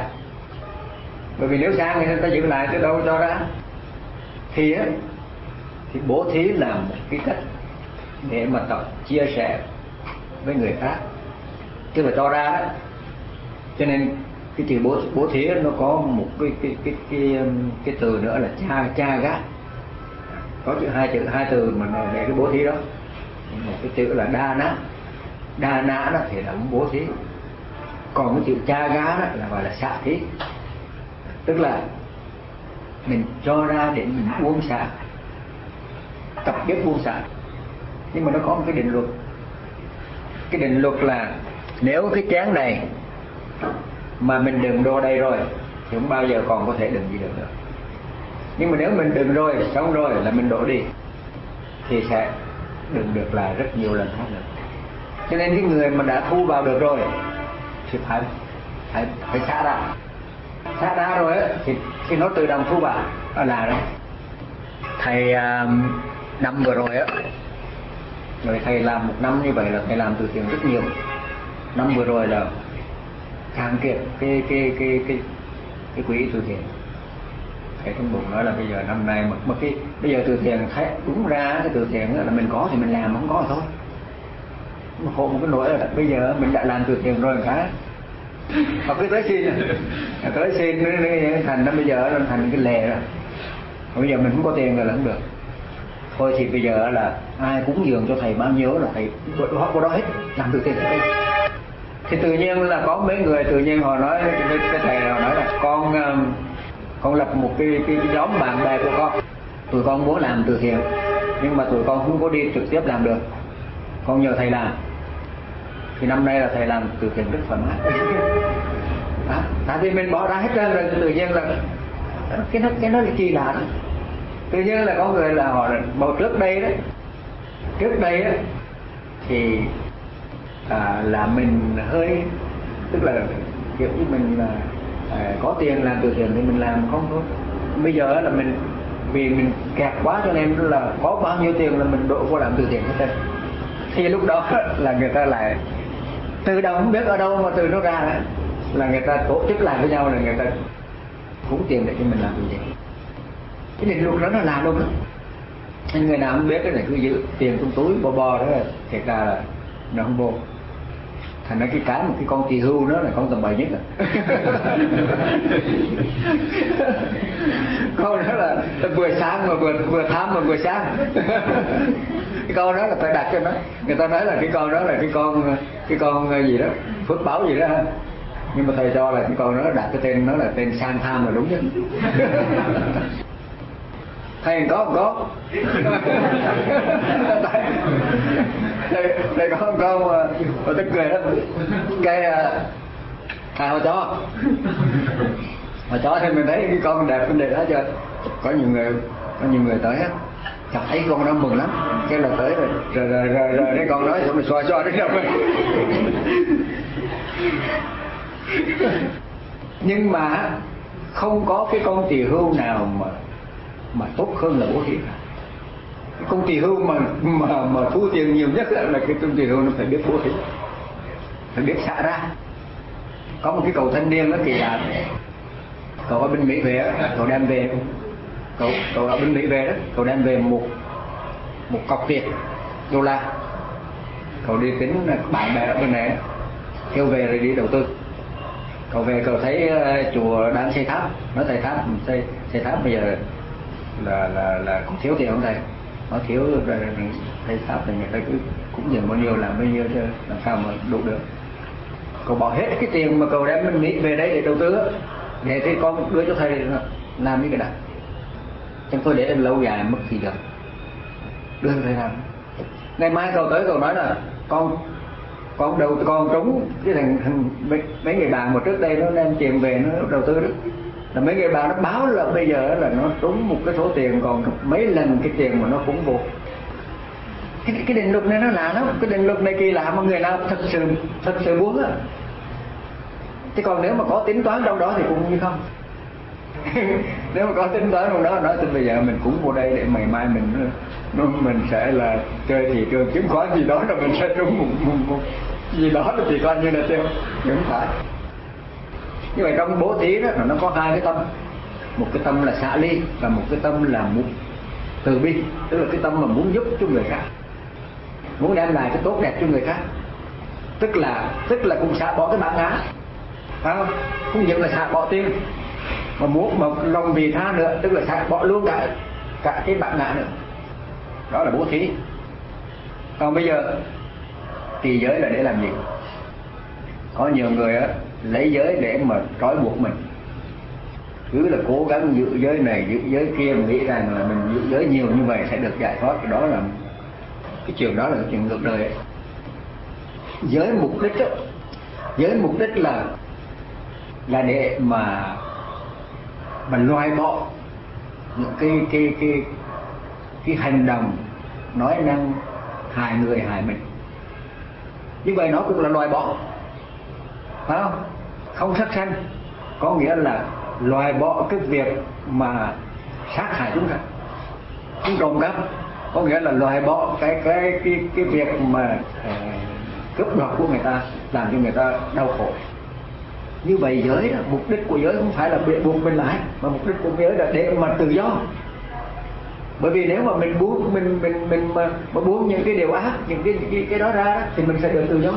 Bởi vì nếu sang thì người ta giữ lại chứ đâu cho ra. Thì á thì bố thí là một cái cách để mà tập chia sẻ với người khác, chứ mà cho ra đó. Cho nên cái chữ bố bố thí nó có một cái cái cái cái cái từ nữa là cha cha gác. Có chữ hai chữ hai từ mà để cái bố thí đó. Một cái chữ là đa nã, đa nã đó thì là bố thí. Còn cái chữ cha gá đó là gọi là xả thí. Tức là mình cho ra để mình buông xả, tập biết buông xả. Nhưng mà nó có một cái định luật. Cái định luật là nếu cái chén này mà mình đựng đồ đầy rồi thì không bao giờ còn có thể đựng gì được nữa. Nhưng mà nếu mình đựng rồi, xong rồi là mình đổ đi thì sẽ đựng được lại rất nhiều lần khác nữa. Cho nên cái người mà đã thu vào được rồi thì phải phải phải xả ra. Xả ra rồi á thì thì nó tự động thu vào. Đó là đấy. Thầy uh, năm vừa rồi á, rồi thầy làm một năm như vậy là thầy làm từ thiện rất nhiều. Năm vừa rồi là cạn kiệt cái cái cái cái cái quỹ từ thiện. Thầy trong bụng nói là bây giờ năm nay mà, mà cái bây giờ từ thiện thấy đúng ra cái từ thiện là mình có thì mình làm, không có thì thôi. Mà khổ một cái nỗi là bây giờ mình đã làm từ thiện rồi cả. Họ cứ tới xin, tới xin thành nó bây giờ nó thành cái lề rồi. Bây giờ mình không có tiền rồi là không được. thôi thì bây giờ là ai cúng dường cho thầy bao nhiêu là thầy họ có đó hết, làm từ thiện hết. Thì tự nhiên là có mấy người tự nhiên họ nói với cái thầy, họ nói là con con lập một cái, cái, cái nhóm bạn bè của con, tụi con muốn làm từ thiện nhưng mà tụi con không có đi trực tiếp làm được, con nhờ thầy làm. Thì năm nay là thầy làm từ thiện rất thoải mái. Đó, tại vì mình bỏ ra hết trơn rồi, tự nhiên là cái nó cái nó là kỳ lạ đó. Tự nhiên là có người là họ bảo trước đây đó, trước đây đó thì à, là mình hơi, tức là kiểu như mình là à, có tiền làm từ thiện thì mình làm không thôi. Bây giờ là mình vì mình kẹt quá cho nên là có bao nhiêu tiền là mình đổ vô làm từ thiện hết trơn. Thì lúc đó là người ta lại từ đầu không biết ở đâu mà từ nó ra đó, là người ta tổ chức lại với nhau là người ta cúng tiền để cho mình làm từ thiện. Cái định luật đó nó làm luôn đó. Nên người nào không biết cái này cứ giữ tiền trong túi bò bò đó là thiệt ra là nó không vô. Thành ra cái cái một cái con tỳ hưu đó là con tầm bậy nhất rồi. Con đó là vừa sáng mà vừa vừa tham mà vừa sáng. Cái con đó là phải đặt cho nó. Người ta nói là cái con đó là cái con cái con gì đó phước báo gì đó ha. Nhưng mà thầy cho là cái con đó đặt cái tên nó là tên sang tham là đúng nhất. Thầy có không có? Thầy, thầy có không có mà, mà tức cười lắm. Cái thầy họ cho họ cho thì mình thấy cái con đẹp vấn đề đó cho. Có nhiều người có nhiều người tới á, chọc thấy con đó mừng lắm, cái là tới rồi rồi rồi rồi, rồi cái con nói xong rồi xoa xoa đến đâu rồi. Nhưng mà không có cái con tỳ hưu nào mà mà tốt hơn là bố thí cả. Cái con tỳ hưu mà mà mà thu tiền nhiều nhất là cái con tỳ hưu nó phải biết bố thí, phải biết xả ra. Có một cái cậu thanh niên đó kỳ lạ, cậu ở bên Mỹ về, cậu đem về cậu cậu ở bên Mỹ về đó, cậu đem về một một cọc tiền đô la. Cậu đi tính bạn bè ở bên này kêu về rồi đi đầu tư. Cậu về cậu thấy uh, chùa đang xây tháp, nói thầy tháp xây xây tháp bây giờ là là là cũng thiếu tiền không thầy? Nó thiếu rồi thầy tháp thì người ta cứ cũng dừng bao nhiêu làm bao nhiêu chứ làm sao mà đủ được. Cậu bỏ hết cái tiền mà cậu đem bên Mỹ về đây để đầu tư để thì con đưa cho thầy làm cái cái đó. Chẳng tôi để lâu dài mất gì được, đưa thầy làm. Ngày mai cậu tới cậu nói là con con đầu con trúng cái thằng, thằng mấy, mấy người bạn mà trước đây nó đem tiền về nó đầu tư đó, là mấy người bạn nó báo là bây giờ là nó trúng một cái số tiền còn mấy lần cái tiền mà nó cũng vô. Cái, cái định luật này nó lạ lắm, cái định luật này kỳ lạ mà người nào thật sự thật sự muốn á. Chứ còn nếu mà có tính toán trong đó thì cũng như không. Nếu mà có tính toán trong đó nói thì bây giờ mình cũng vô đây để ngày mai mình nó mình sẽ là chơi thị trường chứng khoán gì đó rồi mình sẽ trúng một, một, một gì đó thì coi như là tiêu, không phải. Như vậy trong bố thí đó nó có hai cái tâm, một cái tâm là xả ly và một cái tâm là muốn từ bi, tức là cái tâm mà muốn giúp cho người khác, muốn đem lại cái tốt đẹp cho người khác, tức là tức là cũng xả bỏ cái bản ngã, phải không? Không những là xả bỏ tiền mà muốn mà lòng vì tha nữa, tức là xả bỏ luôn cả cả cái bản ngã nữa. Đó là bố thí. Còn bây giờ trì giới là để làm gì? Có nhiều người á lấy giới để mà trói buộc mình, cứ là cố gắng giữ giới này giữ giới kia, nghĩ rằng là mình giữ giới nhiều như vậy sẽ được giải thoát. Cái đó là cái chuyện đó là cái chuyện ngược đời ấy. Giới mục đích ấy, giới mục đích là là để mà mà loại bỏ những cái cái cái cái hành động nói năng hại người hại mình. Như vậy nó cũng là loại bỏ, phải không? Không sát sanh có nghĩa là loại bỏ cái việc mà sát hại chúng ta. Không trộm cắp có nghĩa là loại bỏ cái cái cái cái việc mà uh, cướp đoạt của người ta, làm cho người ta đau khổ. Như vậy giới đó, mục đích của giới không phải là bị buộc mình lại, mà mục đích của giới là để mà tự do. Bởi vì nếu mà mình buông mình mình mình mà, mà buông những cái điều ác, những cái cái cái đó ra đó, thì mình sẽ được tự do.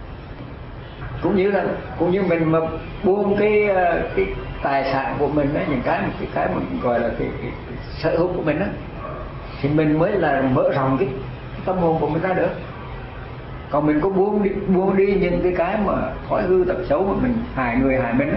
Cũng như là cũng như mình mà buông cái cái tài sản của mình đó, những cái cái cái mình gọi là cái, cái, cái sở hữu của mình đó, thì mình mới là mở rộng cái, cái tâm hồn của mình ra được. Còn mình có buông đi, buông đi những cái cái mà thói hư tật xấu mà mình hại người hại mình đó,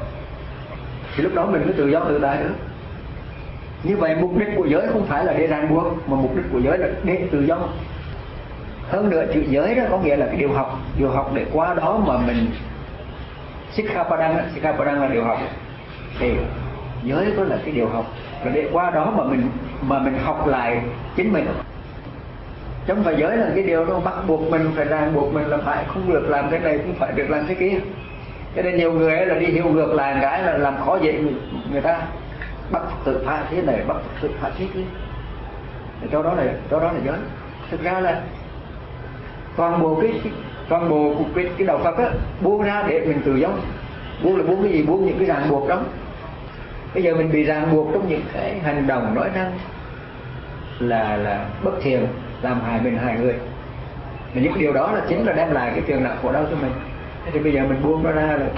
thì lúc đó mình mới tự do tự tại được. Như vậy mục đích của giới không phải là để ràng buộc, mà mục đích của giới là để tự do. Hơn nữa chữ giới đó có nghĩa là cái điều học, điều học để qua đó mà mình Sikhapadang, Sikhapadang là điều học, thì giới có là cái điều học, là để qua đó mà mình mà mình học lại chính mình. Chứ không phải giới là cái điều nó bắt buộc mình, phải ràng buộc mình là phải không được làm thế này, không phải được làm thế kia. Cho nên nhiều người ấy là đi hiểu ngược lại cái là làm khó dễ người, người ta, bắt tự phá thế này, bắt tự phá thế kia. Cho đó là cho đó là giới. Thực ra là toàn bộ cái, cái toàn bộ cái, cái đạo Phật á buông ra để mình tự do. Buông là buông cái gì? Buông những cái ràng buộc đó. Bây giờ mình bị ràng buộc trong những cái hành động nói năng là là bất thiện, làm hại mình hại người. Mà những điều đó là chính là đem lại cái phiền não khổ đau cho mình. Thế thì bây giờ mình buông nó ra là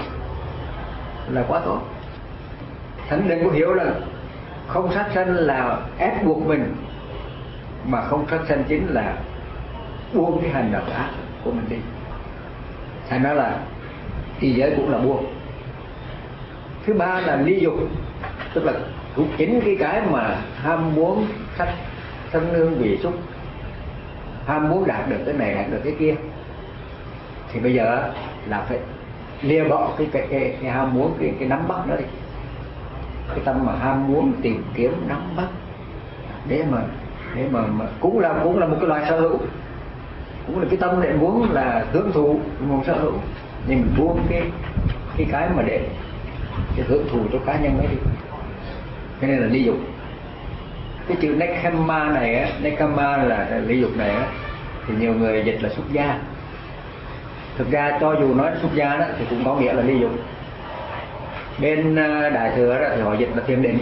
là quá tốt. Thánh đừng có hiểu là không sát sanh là ép buộc mình, mà không sát sanh chính là buông cái hành động ác của mình đi. Thành ra là trì giới cũng là buông. Thứ ba là ly dục, tức là cũng chính cái cái mà ham muốn sắc thân nương vị xúc, ham muốn đạt được cái này đạt được cái kia, thì bây giờ là phải lìa bỏ cái cái, cái, cái ham muốn, cái, cái nắm bắt đó đi. Cái tâm mà ham muốn tìm kiếm nắm bắt để mà để mà, mà cũng là cũng là một cái loại sở hữu, cũng là cái tâm để muốn là hưởng thụ, muốn sở hữu, nhưng mình buông cái cái cái mà để để hưởng thụ cho cá nhân ấy đi. Cho nên là ly dục. Cái chữ nekama này á, nekama là ly dục này á, thì nhiều người dịch là xuất gia. Thực ra cho dù nói xuất gia đó thì cũng có nghĩa là ly dục. Bên Đại Thừa đó thì họ dịch là thiền định.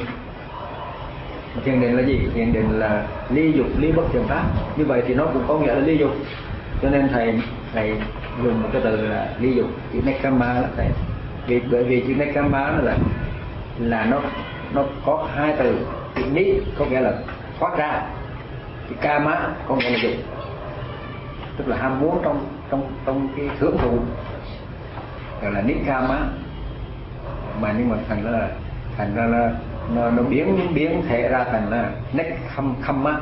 Thiền định là gì? Thiền định là ly dục, ly bất thiện pháp. Như vậy thì nó cũng có nghĩa là ly dục. Cho nên thầy thầy dùng một cái từ là ly dục, chữ nekama là thầy. Vì bởi vì chữ nekama là là nó nó có hai từ. Chữ ni có nghĩa là thoát ra, chữ kama có nghĩa là dục, tức là ham muốn trong trong trong cái hưởng thụ, gọi là nikama. Mà nhưng mà thành ra là thành ra là nó, nó biến biến thể ra thành là nekhamma.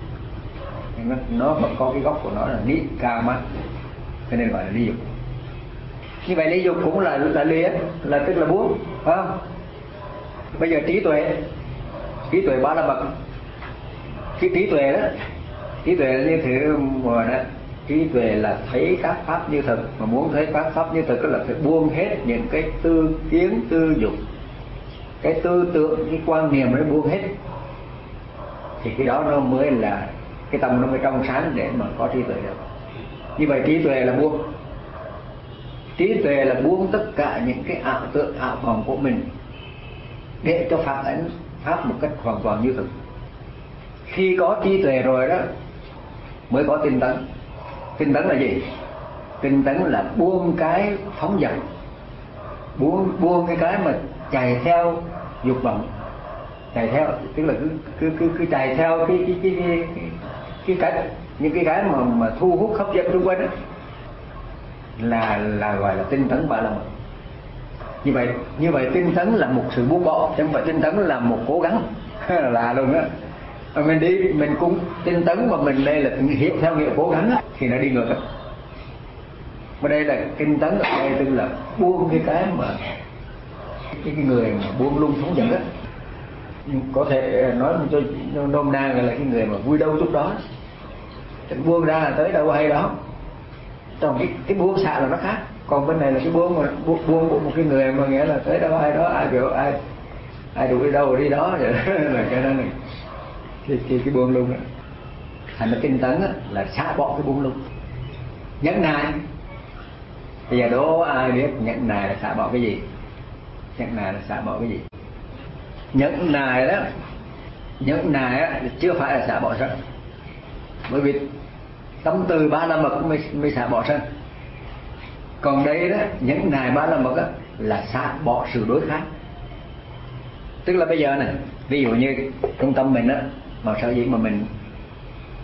Nó nó vẫn có cái gốc của nó là nikama, cho nên gọi là ly dục. Như vậy ly dục cũng là là ly, là tức là buông, phải không? Bây giờ trí tuệ, trí tuệ ba la mật. Cái trí tuệ đó, trí tuệ là như thế mà đó. Trí tuệ là thấy các pháp như thực, mà muốn thấy các pháp như thực là phải buông hết những cái tư kiến tư dục, cái tư tưởng, cái quan niệm nó buông hết, thì cái đó nó mới là cái tâm nó mới trong sáng để mà có trí tuệ được. Như vậy trí tuệ là buông. Trí tuệ là buông tất cả những cái ảo tưởng ảo vọng của mình để cho phản ánh pháp một cách hoàn toàn như thực. Khi có trí tuệ rồi đó mới có tinh tấn. Tinh tấn là gì? Tinh tấn là buông cái phóng dật, buông buông cái cái mà chạy theo dục vọng, chạy theo tức là cứ cứ cứ, cứ chạy theo cái cái cái cái, cái, cái, cái những cái cái mà mà thu hút hấp dẫn xung quanh đó, là là gọi là tinh tấn ba la mật. Như vậy như vậy tinh tấn là một sự buông bỏ, chứ không phải tinh tấn là một cố gắng là luôn á. Mình đi mình cũng tinh tấn mà mình đây là hiểu theo nghĩa cố gắng á, thì nó đi ngược. Mà đây là tinh tấn ở đây tức là buông cái cái mà cái, cái người mà buông lung phóng dật á, có thể nói cho nôm na là cái người mà vui đâu chút đó, buông ra là tới đâu hay đó. Còn cái cái buông xả là nó khác. Còn bên này là cái buông mà buông, buông của một cái người mà nghĩa là tới đâu ai đó, ai biểu ai ai đuổi đi đâu đi đó vậy là cái đó này thì, thì cái buông lung đó. Thành ra tinh tấn á, là xả bỏ cái buông lung. Nhẫn nại, bây giờ đố ai biết nhẫn nại là xả bỏ cái gì? Nhẫn nại là xả bỏ cái gì? Nhẫn nại đó, nhẫn nại á, chưa phải là xả bỏ sân. Bởi vì tâm từ ba la mật mới, mới xả bỏ sân. Còn đây đó, nhẫn nại ba la mật á, là xả bỏ sự đối kháng. Tức là bây giờ này, ví dụ như trong tâm mình á, mà sở dĩ mà mình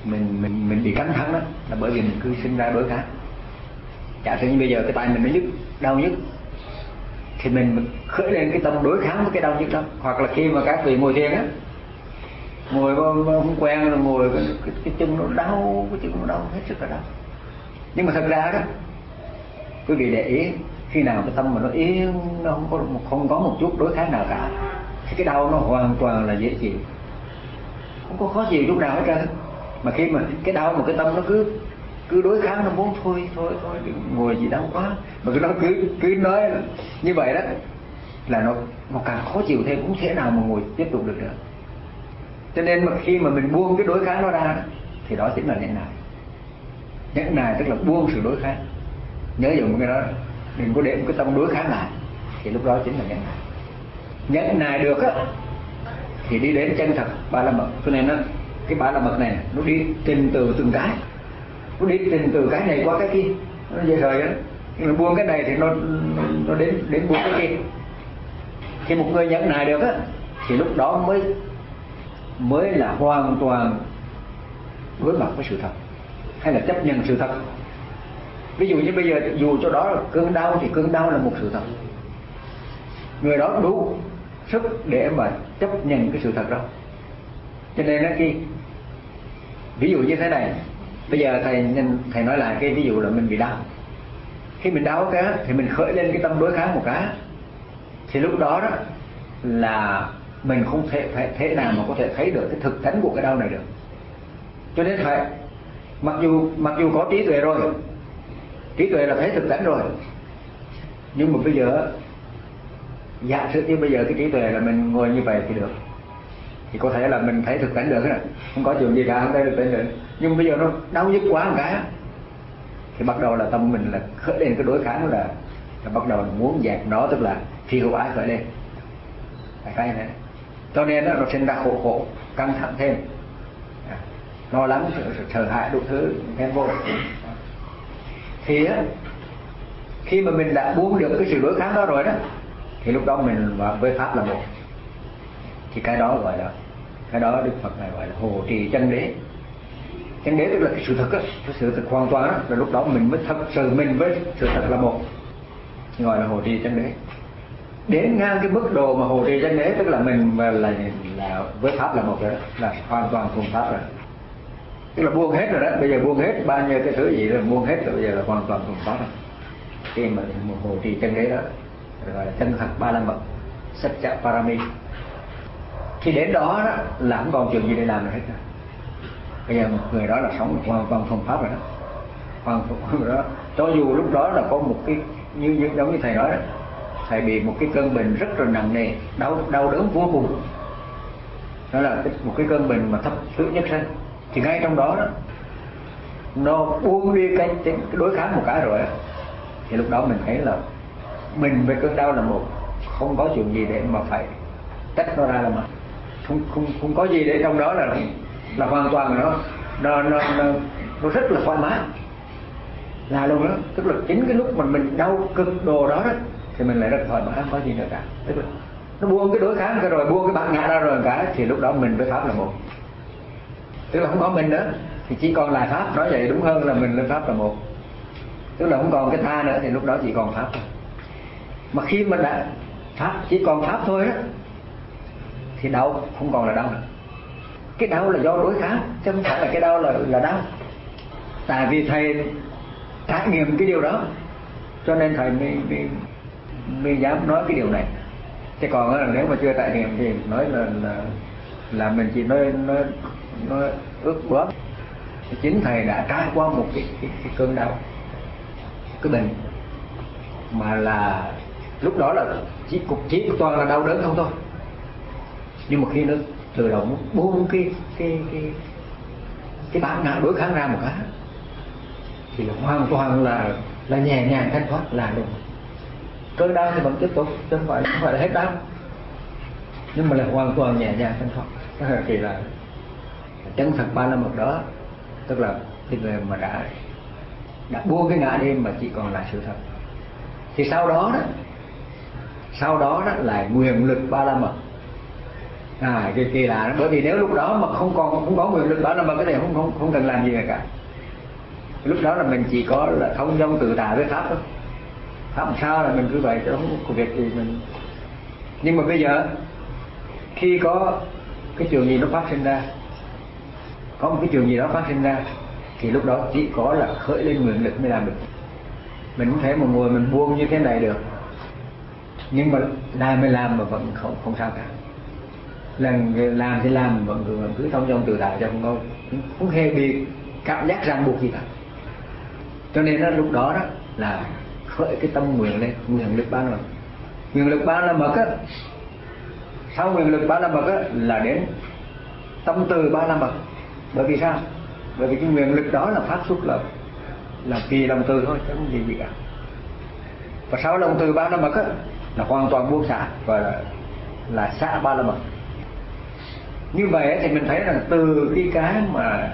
mình mình mình bị căng thẳng đó là bởi vì mình cứ sinh ra đối kháng. Giả sử như bây giờ cái tay mình nó nhức, đau nhức, thì mình khởi lên cái tâm đối kháng với cái đau nhức đó. Hoặc là khi mà các vị ngồi thiền á, ngồi không quen là ngồi cái, cái, cái chân nó đau, cái chân nó đau hết sức là đau. Nhưng mà thật ra đó, quý vị để ý, khi nào cái tâm mà nó yên, nó không có không có một chút đối kháng nào cả, thì cái đau nó hoàn toàn là dễ chịu, không có khó chịu lúc nào hết trơn. Mà khi mà cái đau mà cái tâm nó cứ cứ đối kháng, nó muốn thôi thôi thôi ngồi gì đau quá, mà cái nó cứ cứ nói như vậy đó, là nó nó càng khó chịu thêm, cũng thể nào mà ngồi tiếp tục được nữa. Cho nên mà khi mà mình buông cái đối kháng nó ra, thì đó chính là nhẫn nại. Nhẫn nại tức là buông sự đối kháng. Nhớ dùng cái đó, đừng có để một cái tâm đối kháng lại, thì lúc đó chính là nhẫn nại. Nhẫn nại được á thì đi đến chân thật ba la mật. Cho nên nó cái ba la mật này nó đi trình từ từng cái, nó đi trình từ cái này qua cái kia, nó dễ rồi á. Nhưng mà buông cái này thì nó nó đến đến buông cái kia. Khi một người nhẫn nại được á, thì lúc đó mới mới là hoàn toàn đối mặt với sự thật, hay là chấp nhận sự thật. Ví dụ như bây giờ dù cho đó là cơn đau, thì cơn đau là một sự thật. Người đó đủ sức để mà chấp nhận cái sự thật đó. Cho nên đó, khi ví dụ như thế này, bây giờ thầy thầy nói lại cái ví dụ là mình bị đau. Khi mình đau cái thì mình khởi lên cái tâm đối kháng một cái, thì lúc đó đó là mình không thể thể, thể nào mà có thể thấy được cái thực tánh của cái đau này được. Cho nên phải mặc dù mặc dù có trí tuệ rồi, trí tuệ là thấy thực tánh rồi, nhưng mà bây giờ giả sử như bây giờ cái trí tuệ là mình ngồi như vậy thì được, thì có thể là mình thấy thực tánh được đó, không có chuyện gì cả, không thấy thực tánh được. Nhưng bây giờ nó đau nhức quá một cái, thì bắt đầu là tâm mình là khởi lên cái đối kháng, là, là bắt đầu là muốn dẹp nó, tức là phi hữu ái khởi lên. Cái này cho nên đó, nó sinh ra khổ khổ, căng thẳng thêm, lo lắng, sợ hãi đủ thứ thêm vô. Thì á, khi mà mình đã buông được cái sự đối kháng đó rồi đó, thì lúc đó mình với pháp là một. Thì cái đó gọi là, cái đó Đức Phật này gọi là hồ trì chân đế. Chân đế tức là cái sự thật á, cái sự thật hoàn toàn đó, là lúc đó mình mới thật sự mình với sự thật là một, gọi là hồ trì chân đế. Đến ngang cái mức độ mà hồ trì chân đế, tức là mình là, là, là với pháp là một rồi đó, là hoàn toàn cùng pháp rồi. Tức là buông hết rồi đó, bây giờ buông hết bao nhiêu cái thứ gì rồi, buông hết rồi, bây giờ là hoàn toàn cùng pháp rồi. Khi mà một hồ trì chân đế đó gọi là chân thật ba la mật, Satya Parami. Khi đến đó, đó là không còn chuyện gì để làm được hết rồi. Bây giờ một người đó là sống hoàn toàn thuần pháp rồi đó, hoàn toàn đó. Cho dù lúc đó là có một cái như như giống như thầy nói đó, thầy bị một cái cơn bệnh rất là nặng nề, đau đau đớn vô cùng. Đó là cái, một cái cơn bệnh mà thập tử nhất sinh. Thì ngay trong đó đó, nó buông đi cái, cái đối kháng một cái rồi đó, thì lúc đó mình thấy là mình với cơn đau là một, không có chuyện gì để mà phải tách nó ra là mà không không không có gì để trong đó là là hoàn toàn nó nó nó nó, nó rất là thoải mái là luôn đó. Tức là chính cái lúc mà mình đau cực độ đó, đó thì mình lại rất thoải mái, không có gì nữa cả. Tức là nó buông cái đối kháng cái rồi, buông cái bản ngã ra rồi cả, thì lúc đó mình với pháp là một. Tức là không có mình nữa thì chỉ còn lại pháp. Nói vậy đúng hơn là mình với pháp là một. Tức là không còn cái ta nữa thì lúc đó chỉ còn pháp thôi. Mà khi mà đã pháp chỉ còn pháp thôi đó, thì đau không còn là đau nữa. Cái đau là do đối kháng, chứ không phải là cái đau là là đau. Tại vì thầy trải nghiệm cái điều đó, cho nên thầy mới mới, mới dám nói cái điều này. Chứ còn là nếu mà chưa trải nghiệm thì nói là là, là mình chỉ nói nói, nói ước đoán. Chính thầy đã trải qua một cái, cái, cái cơn đau, cái bệnh mà là lúc đó là chỉ cục chỉ toàn là đau đớn không thôi. Nhưng mà khi nó tự động buông cái cái cái cái bản ngã đối kháng ra một cái, thì là hoàn toàn là là nhẹ nhàng thanh thoát là luôn. Cơn đau thì vẫn tiếp tục, chứ không phải không phải là hết đau, nhưng mà là hoàn toàn nhẹ nhàng thanh thoát. Thì là chân thật ba la mật đó, tức là cái người mà đã đã buông cái ngã đi mà chỉ còn lại sự thật. Thì sau đó đó sau đó đó là nguyện lực ba la mật. À kỳ kỳ lạ đó. Bởi vì nếu lúc đó mà không còn không có nguyện lực đó là mà cái này không không không cần làm gì cả. Lúc đó là mình chỉ có là thông dong tự tại với pháp thôi. Pháp làm sao là mình cứ vậy chứ không có việc gì mình. Nhưng mà bây giờ khi có cái trường gì nó phát sinh ra, có một cái trường gì đó phát sinh ra, thì lúc đó chỉ có là khởi lên nguyện lực mới làm được. Mình không thể mà ngồi mình buông như thế này được. Nhưng mà làm mới làm mà vẫn không không sao cả. Lần làm thì làm vẫn cứ, cứ thông dong tự tại cho không có không hề bị cảm giác ràng buộc gì cả. Cho nên đó, lúc đó đó là khởi cái tâm nguyện lên, nguyện lực ba la. Nguyện lực ba la mật á, sau nguyện lực ba la mật á là đến tâm từ ba la mật. Bởi vì sao? Bởi vì cái nguyện lực đó là phát xuất là là vì lòng từ thôi, chứ không gì gì cả. Và sau lòng từ ba la mật á là hoàn toàn buông xả, gọi là là xả ba la mật. Như vậy thì mình thấy rằng từ cái cái mà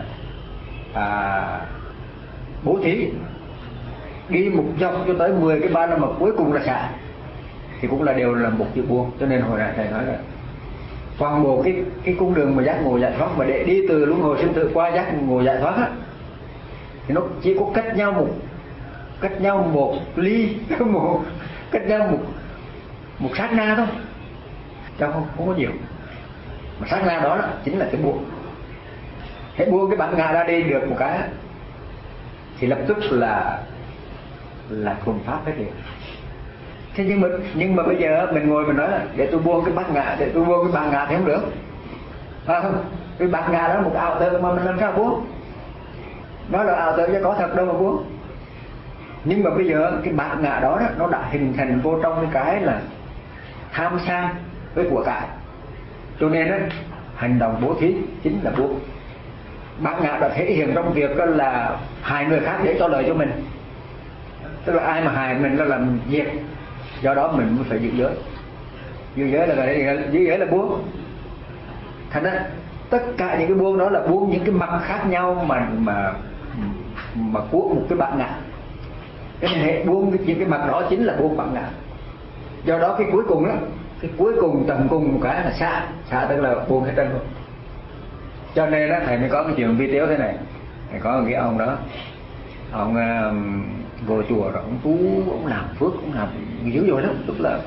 à, bố thí đi một dọc cho tới mười cái ba la mật cuối cùng là xả, thì cũng là đều là một chữ buông. Cho nên hồi nãy thầy nói là toàn bộ cái cái cung đường mà giác ngộ giải thoát mà để đi từ luân hồi sinh tử qua giác ngộ giải thoát á, thì nó chỉ có cách nhau một cách nhau một ly một cách nhau một một sát na thôi, chứ không không có nhiều. Mà sát na đó, đó chính là cái buông. Hãy buông cái bản ngã ra đi được một cái thì lập tức là là thuần pháp hết liền. Thế nhưng mà nhưng mà bây giờ mình ngồi mình nói là để tôi buông cái bản ngã, để tôi buông cái bản ngã thì không được, phải không? Cái bản ngã đó là một ảo tưởng mà mình làm sao buông? Nó là ảo tưởng chứ có thật đâu mà buông. Nhưng mà bây giờ cái bản ngã đó, đó nó đã hình thành vô trong cái là tham sang với của cải. Cho nên đó, hành động bố thí chính là buông. Bản ngã đã thể hiện trong việc là hại người khác để cho lợi cho mình. Tức là ai mà hại mình là làm diệt. Do đó mình mới phải giữ giới. Giữ giới là cái giữ giới là buông. Thành ra tất cả những cái buông đó là buông những cái mặt khác nhau mà mà mà của một cái bản ngã. Cái hệ buông những cái mặt đó chính là buông bản ngã. Do đó cái cuối cùng đó, cái cuối cùng tận cùng một cái là xả, xả tức là buông hết trơn luôn. Cho nên đó thầy mới có cái chuyện vi tiếu thế này. Thầy có một cái ông đó, ông uh, vô chùa rồi ông tú, ông làm phước, ông làm dữ dội lắm, tức là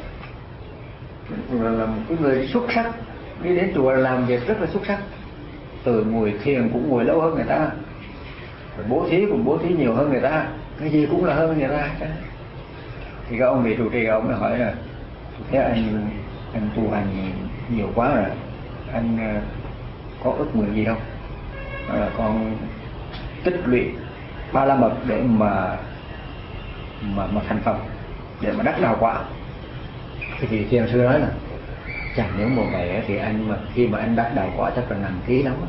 là một cái người xuất sắc, đi đến chùa làm việc rất là xuất sắc. Từ ngồi thiền cũng ngồi lâu hơn người ta, rồi bố thí cũng bố thí nhiều hơn người ta, cái gì cũng là hơn người ta. Thì cái ông vị trụ trì ông mới hỏi là thế anh anh tu hành nhiều quá rồi, anh uh, có ước nguyện gì không? Nói là con tích lũy ba la mật để mà mà mà thành Phật, để mà đắc đạo quả. Thì thiền sư nói là chẳng nếu một ngày thì anh mà khi mà anh đắc đạo quả chắc là nặng ký lắm.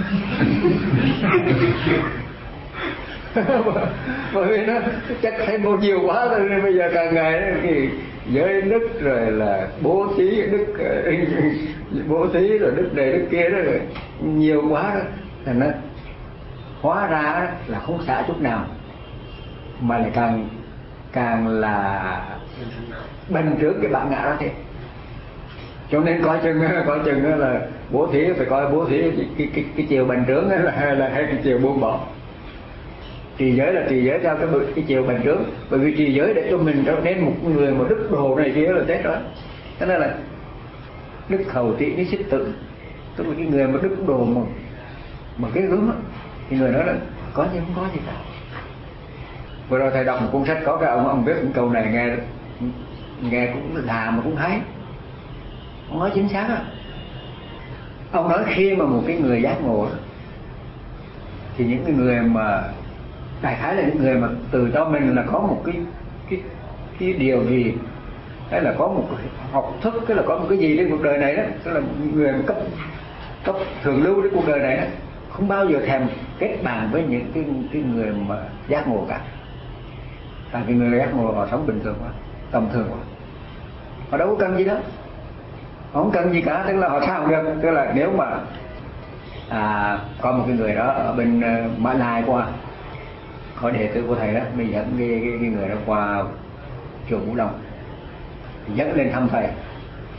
Bởi vì nó chắc thấy một nhiều quá rồi, nên bây giờ càng ngày thì giới đức rồi là bố thí đức bố thí rồi đức này đức kia đó rồi nhiều quá đó, thành nó hóa ra là không xả chút nào, mà lại càng càng là bành trướng cái bản ngã đó thế. Cho nên coi chừng coi chừng là bố thí phải coi bố thí cái cái cái, cái chiều bành trướng là hay là hay cái chiều buông bỏ. Trì giới là trì giới theo cái cái chiều bành trướng, bởi vì trì giới để cho mình trở nên một người mà đức đồ này kia là chết rồi. Thế nên là đức hầu trị ní xích tự, tức là cái người mà đức đồ mà mà cái gớm á, thì người đó là có gì không có gì cả. Vừa rồi thầy đọc một cuốn sách có cái ông ông viết những câu này nghe nghe cũng lạ mà cũng hay. Ông nói chính xác á. Ông nói khi mà một cái người giác ngộ thì những cái người mà đại khái là những người mà từ cho mình là có một cái cái cái điều gì, hay là có một cái học thức, cái là có một cái gì trên cuộc đời này đó, tức là người cấp cấp thường lưu đến cuộc đời này đó, không bao giờ thèm kết bạn với những cái cái người mà giác ngộ cả. Tại vì người giác ngộ họ sống bình thường quá, tầm thường quá, họ đâu có cần gì đó, họ không cần gì cả. Tức là họ sao được, tức là nếu mà à, có một cái người đó ở bên uh, Mã Lai qua, có đệ tử của thầy đó, mình dẫn cái, cái, cái người đó qua chùa Vũ Long, dẫn lên thăm thầy.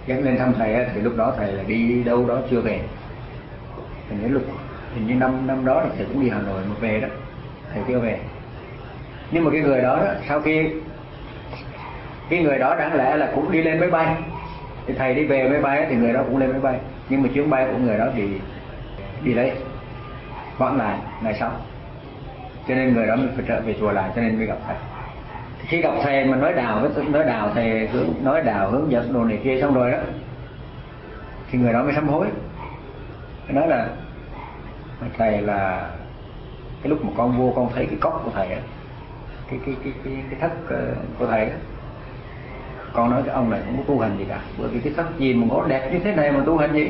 dẫn lên thăm thầy thì lúc đó thầy là đi đâu đó chưa về. Hình như lúc hình như năm năm đó là thầy cũng đi Hà Nội mà về đó, thầy chưa về. Nhưng mà cái người đó đó sau khi cái người đó đáng lẽ là cũng đi lên máy bay, thì thầy đi về máy bay thì người đó cũng lên máy bay, nhưng mà chuyến bay của người đó thì đi lấy hoãn lại ngày sau, cho nên người đó mới phải trở về chùa lại, cho nên mới gặp thầy. Khi gặp thầy mà nói đào với nói đào thầy hướng nói đào hướng dẫn đồ này kia xong rồi đó, thì người đó mới sám hối, nói là thầy là cái lúc mà con vô con thấy cái cốc của thầy á, cái cái cái cái, cái thất của thầy á, con nói cái ông này không có tu hành gì cả, bởi vì cái thất gì mà có đẹp như thế này mà tu hành gì.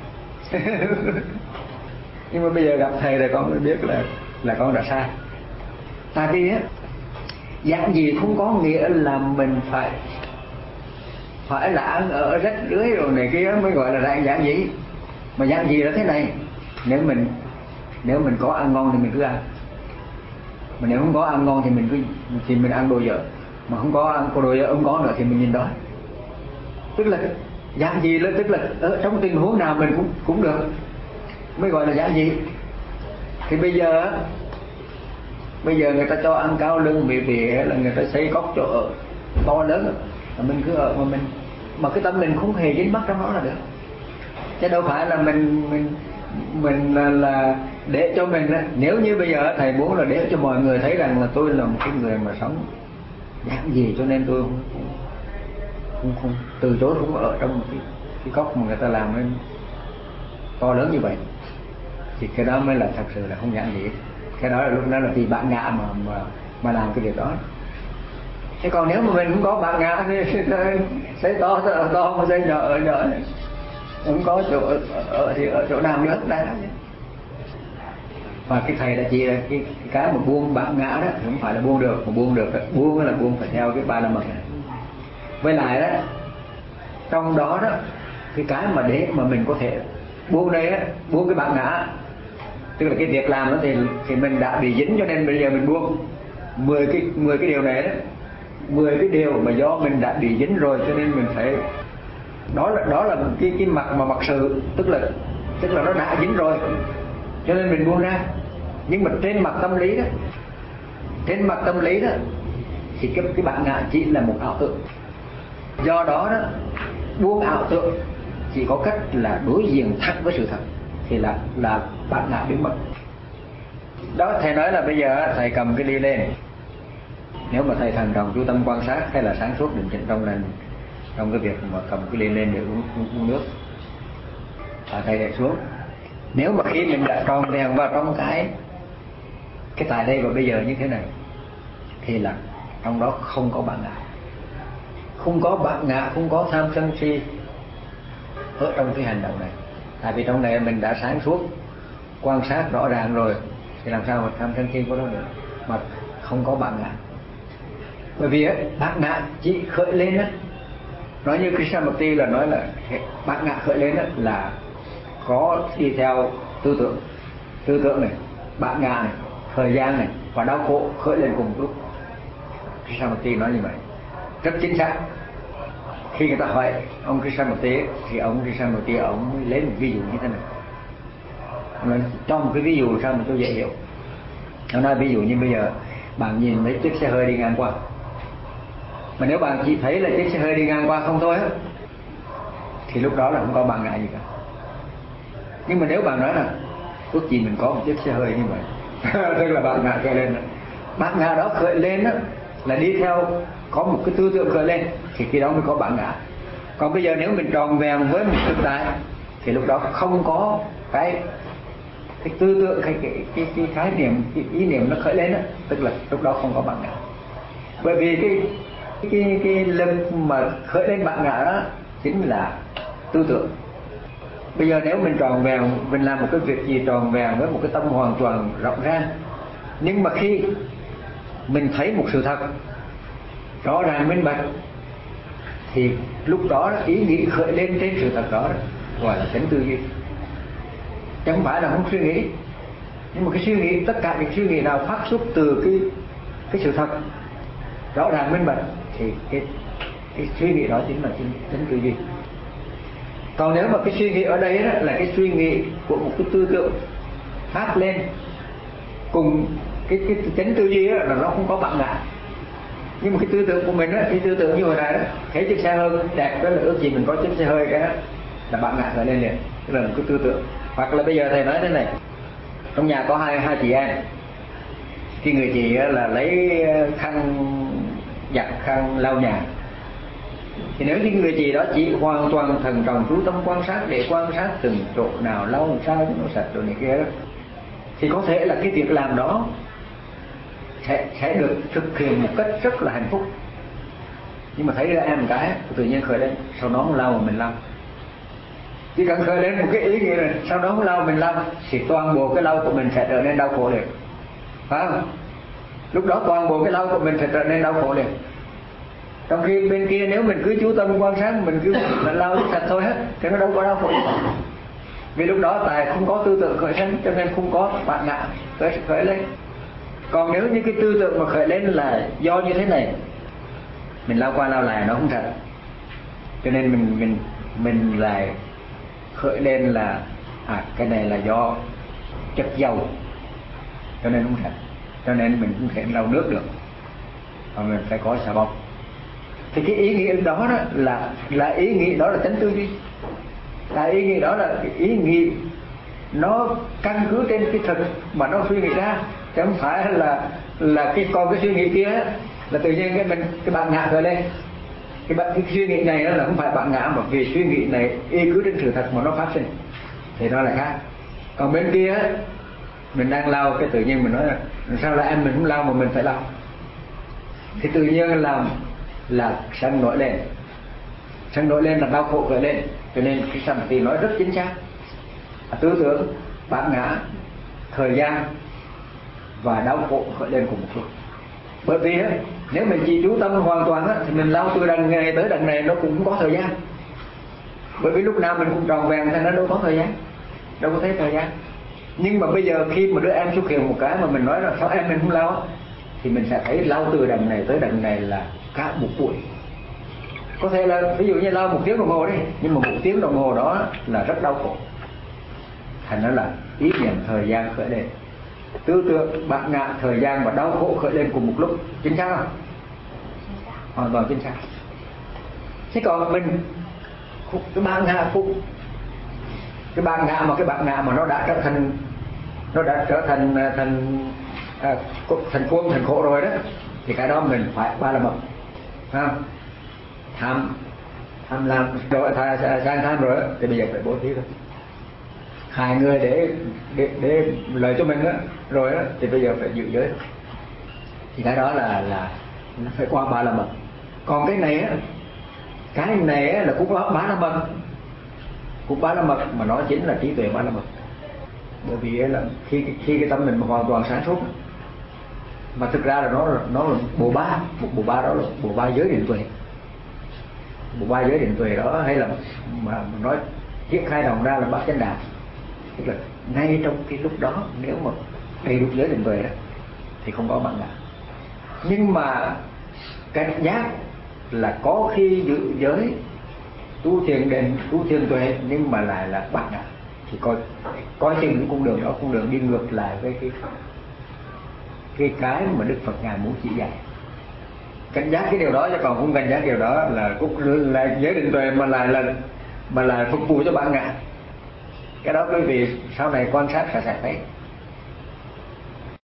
Nhưng mà bây giờ gặp thầy rồi con mới biết là là con đã sai. Tại vì á, giảng gì không có nghĩa là mình phải phải là ăn ở rách rưới rồi này kia mới gọi là đang giảng gì. Mà giảng gì là thế này, nếu mình nếu mình có ăn ngon thì mình cứ ăn, mà nếu không có ăn ngon thì mình cứ thì mình ăn đồ dở, mà không có ăn đồ dở không có nữa thì mình nhìn đói. Tức là giảng gì là tức là ở trong tình huống nào mình cũng cũng được mới gọi là giảng gì. Thì bây giờ bây giờ người ta cho ăn cao lương vị vị hay là người ta xây cốc chỗ ở to lớn mà mình cứ ở mà mình mà cái tâm mình không hề dính mắc trong đó là được. Chứ đâu phải là mình mình mình là, là để cho mình, nếu như bây giờ thầy muốn là để cho mọi người thấy rằng là tôi là một cái người mà sống giảng gì, cho nên tôi không, không, không từ chối không ở trong một cái, cái cốc mà người ta làm nên to lớn như vậy, thì cái đó mới là thật sự là không giảng gì. Cái đó là lúc đó là vì bạn ngã mà mà mà làm cái việc đó. Thế còn nếu mà mình không có bạn ngã thì xây to ở to mà xây nhỏ ở nhỏ, không có chỗ ở, ở thì ở chỗ nào nữa đây đó. Và cái thầy đã chỉ là cái, cái mà buông bạn ngã đó không phải là buông được, mà buông được đó, buông là buông phải theo cái ba la mật này. Với lại đó trong đó đó cái cái mà để mà mình có thể buông đây á, buông cái bạn ngã, tức là cái việc làm đó thì thì mình đã bị dính, cho nên bây giờ mình buông mười cái mười cái điều này đó, mười cái điều mà do mình đã bị dính rồi, cho nên mình phải, đó là đó là cái cái mặt mà mặt sự, tức là tức là nó đã dính rồi cho nên mình buông ra. Nhưng mà trên mặt tâm lý đó, trên mặt tâm lý đó thì cái cái bạn ngã chỉ là một ảo tưởng. Do đó đó buông ảo tưởng chỉ có cách là đối diện thẳng với sự thật thì là là bạn ngã biến mất. Đó thầy nói là bây giờ thầy cầm cái ly lên, nếu mà thầy thần trọng chú tâm quan sát hay là sáng suốt định tĩnh trong lành trong cái việc mà cầm cái ly lên để uống, uống, uống nước, và thầy để xuống. Nếu mà khi mình đã tròn vẹn vào trong cái cái tại đây và bây giờ như thế này thì là trong đó không có bạn ngã, không có bạn ngã, không có tham sân si ở trong cái hành động này. Tại vì trong này mình đã sáng suốt quan sát rõ ràng rồi thì làm sao mà tham sân si có đó nữa, mà không có bạn ngã. Bởi vì á, bạn ngã chỉ khởi lên á, nói như Krishnamurti là nói là bạn ngã khởi lên á là có đi theo tư tưởng, tư tưởng này, bạn ngã này, thời gian này và đau khổ khởi lên cùng lúc. Krishnamurti nói như vậy rất chính xác. Khi người ta hỏi ông Krishnamurti thì ông Krishnamurti ông lấy một ví dụ như thế này. Ông nói cho một cái ví dụ sao mà tôi dễ hiểu. Ông nói ví dụ như bây giờ bạn nhìn thấy chiếc xe hơi đi ngang qua, mà nếu bạn chỉ thấy là chiếc xe hơi đi ngang qua không thôi á thì lúc đó là không có bạn ngã gì cả. Nhưng mà nếu bạn nói là ước gì mình có một chiếc xe hơi như vậy tức là bạn ngã khởi lên. Bạn ngã đó khởi lên đó là đi theo có một cái tư tưởng khởi lên thì khi đó mới có bạn ngã. Còn bây giờ nếu mình tròn vẹn với một thực tại thì lúc đó không có cái cái tư tưởng cái cái cái, cái khái niệm, cái ý niệm nó khởi lên đó, tức là lúc đó không có bạn ngã. Bởi vì cái cái cái lực mà khởi lên bạn ngã đó chính là tư tưởng. Bây giờ nếu mình tròn vẹn, mình làm một cái việc gì tròn vẹn với một cái tâm hoàn toàn rộng ràng, nhưng mà khi mình thấy một sự thật rõ ràng minh bạch thì lúc đó ý nghĩ khởi lên trên sự thật đó gọi là chánh tư duy. Chứ không phải là không suy nghĩ, nhưng mà cái suy nghĩ, tất cả những suy nghĩ nào phát xuất từ cái cái sự thật rõ ràng minh bạch thì cái cái suy nghĩ đó chính là chánh tư duy. Còn nếu mà cái suy nghĩ ở đây đó là cái suy nghĩ của một cái tư tưởng phát lên cùng cái cái chánh tư duy đó, là nó không có bạn ngã. Nhưng mà cái tư tưởng của mình á, cái tư tưởng như hồi này đó, thấy chiếc xe hơi đẹp đó là ước gì mình có chiếc xe hơi cái đó là bạn ngã khởi lên liền, tức là một cái tư tưởng. Hoặc là bây giờ thầy nói thế này, trong nhà có hai hai chị em, cái người chị là lấy khăn giặt khăn lau nhà, thì nếu như người chị đó chỉ hoàn toàn thần trọng chú tâm quan sát để quan sát từng chỗ nào lau làm sao cho nó sạch rồi này kia đó, thì có thể là cái việc làm đó sẽ, sẽ được thực hiện một cách rất là hạnh phúc. Nhưng mà thấy ra em một cái tự nhiên khởi lên, sau đó không lau mà mình lau. Chỉ cần khởi lên một cái ý nghĩa này, sau đó không lau mình lau, thì toàn bộ cái lau của mình sẽ trở nên đau khổ liền, phải không? Lúc đó toàn bộ cái lau của mình sẽ trở nên đau khổ liền. Trong khi bên kia nếu mình cứ chú tâm quan sát, mình cứ mình lau cho sạch thôi hết, thì nó đâu có đau khổ. Vì lúc đó tại không có tư tưởng khởi lên, cho nên không có bạn ngã khởi, khởi lên. Còn nếu như cái tư tưởng mà khởi lên là do như thế này, mình lau qua lau lại nó không thật, cho nên mình mình mình lại khởi lên là à cái này là do chất dầu, cho nên không thật, cho nên mình không thể lau nước được, mà mình phải có xà bông. Thì cái ý nghĩa đó, đó là là ý nghĩa đó là chánh tư duy, là ý nghĩa đó là ý nghĩa nó căn cứ trên cái thực mà nó suy nghĩ ra, chứ không phải là là cái còn cái suy nghĩ kia là tự nhiên cái mình cái bạn ngã khởi lên. Cái, bạn, cái suy nghĩ này là không phải bạn ngã, mà vì suy nghĩ này y cứ trên sự thật mà nó phát sinh thì nó là khác. Còn bên kia mình đang lau cái tự nhiên mình nói là sao là em mình không lau mà mình phải lau, thì tự nhiên làm là sân nổi lên, sân nổi lên là đau khổ khởi lên. Cho nên cái sân thì nói rất chính xác, tư tưởng, bản ngã, thời gian và đau khổ khởi lên cùng một lúc. Bởi vì á, nếu mình chỉ chú tâm hoàn toàn á, thì mình lau từ đằng này tới đằng này nó cũng không có thời gian. Bởi vì lúc nào mình cũng tròn vẹn thì nó đâu có thời gian, đâu có thấy thời gian. Nhưng mà bây giờ khi mà đứa em xuất hiện một cái mà mình nói là sao em mình không lau á, thì mình sẽ thấy lau từ đằng này tới đằng này là cả một buổi. Có thể là ví dụ như lau một tiếng đồng hồ đi, nhưng mà một tiếng đồng hồ đó là rất đau khổ. Thành ra là ý niệm thời gian khởi lên, tư tưởng, bạn ngã, thời gian và đau khổ khởi lên cùng một lúc. Chính xác không? Hoàn toàn chính xác. Thế còn mình cái bạn ngã cũng cái bạn ngã mà cái bạn ngã mà nó đã trở thành nó đã trở thành thành à, thành khuôn thành khổ rồi đó, thì cái đó mình phải ba la mật, không? Tham tham lam rồi, sang tham rồi đó, thì bây giờ phải bố thí thôi. Hai người để để để lợi cho mình đó, rồi đó, thì bây giờ phải giữ giới. Thì cái đó là là nó phải qua ba la mật. Còn cái này á, cái này á là cũng có ba la mật, cũng ba la mật mà nó chính là trí tuệ ba la mật. Bởi vì là khi khi cái tâm mình mà hoàn toàn sáng suốt, mà thực ra là nó nó là bộ ba, một bộ ba đó là bộ ba giới định tuệ. Bộ ba giới định tuệ đó hay là mà mình nói thiết khai đồng ra là bát chánh đạo. Tức là ngay trong cái lúc đó nếu mà đầy đủ giới định tuệ đó thì không có bạn ngã. Nhưng mà cảnh giác là có khi giữ giới, tu thiền định, tu thiền tuệ nhưng mà lại là bạn ngã, thì coi coi chừng những cung đường đó, cung đường đi ngược lại với cái cái cái mà Đức Phật ngài muốn chỉ dạy. Cảnh giác cái điều đó, chứ còn không cảnh giác điều đó là cũng là giới định tuệ mà lại là mà là phục vụ cho bạn ngã. Cái đó quý vị sau này quan sát sẽ sẽ thấy.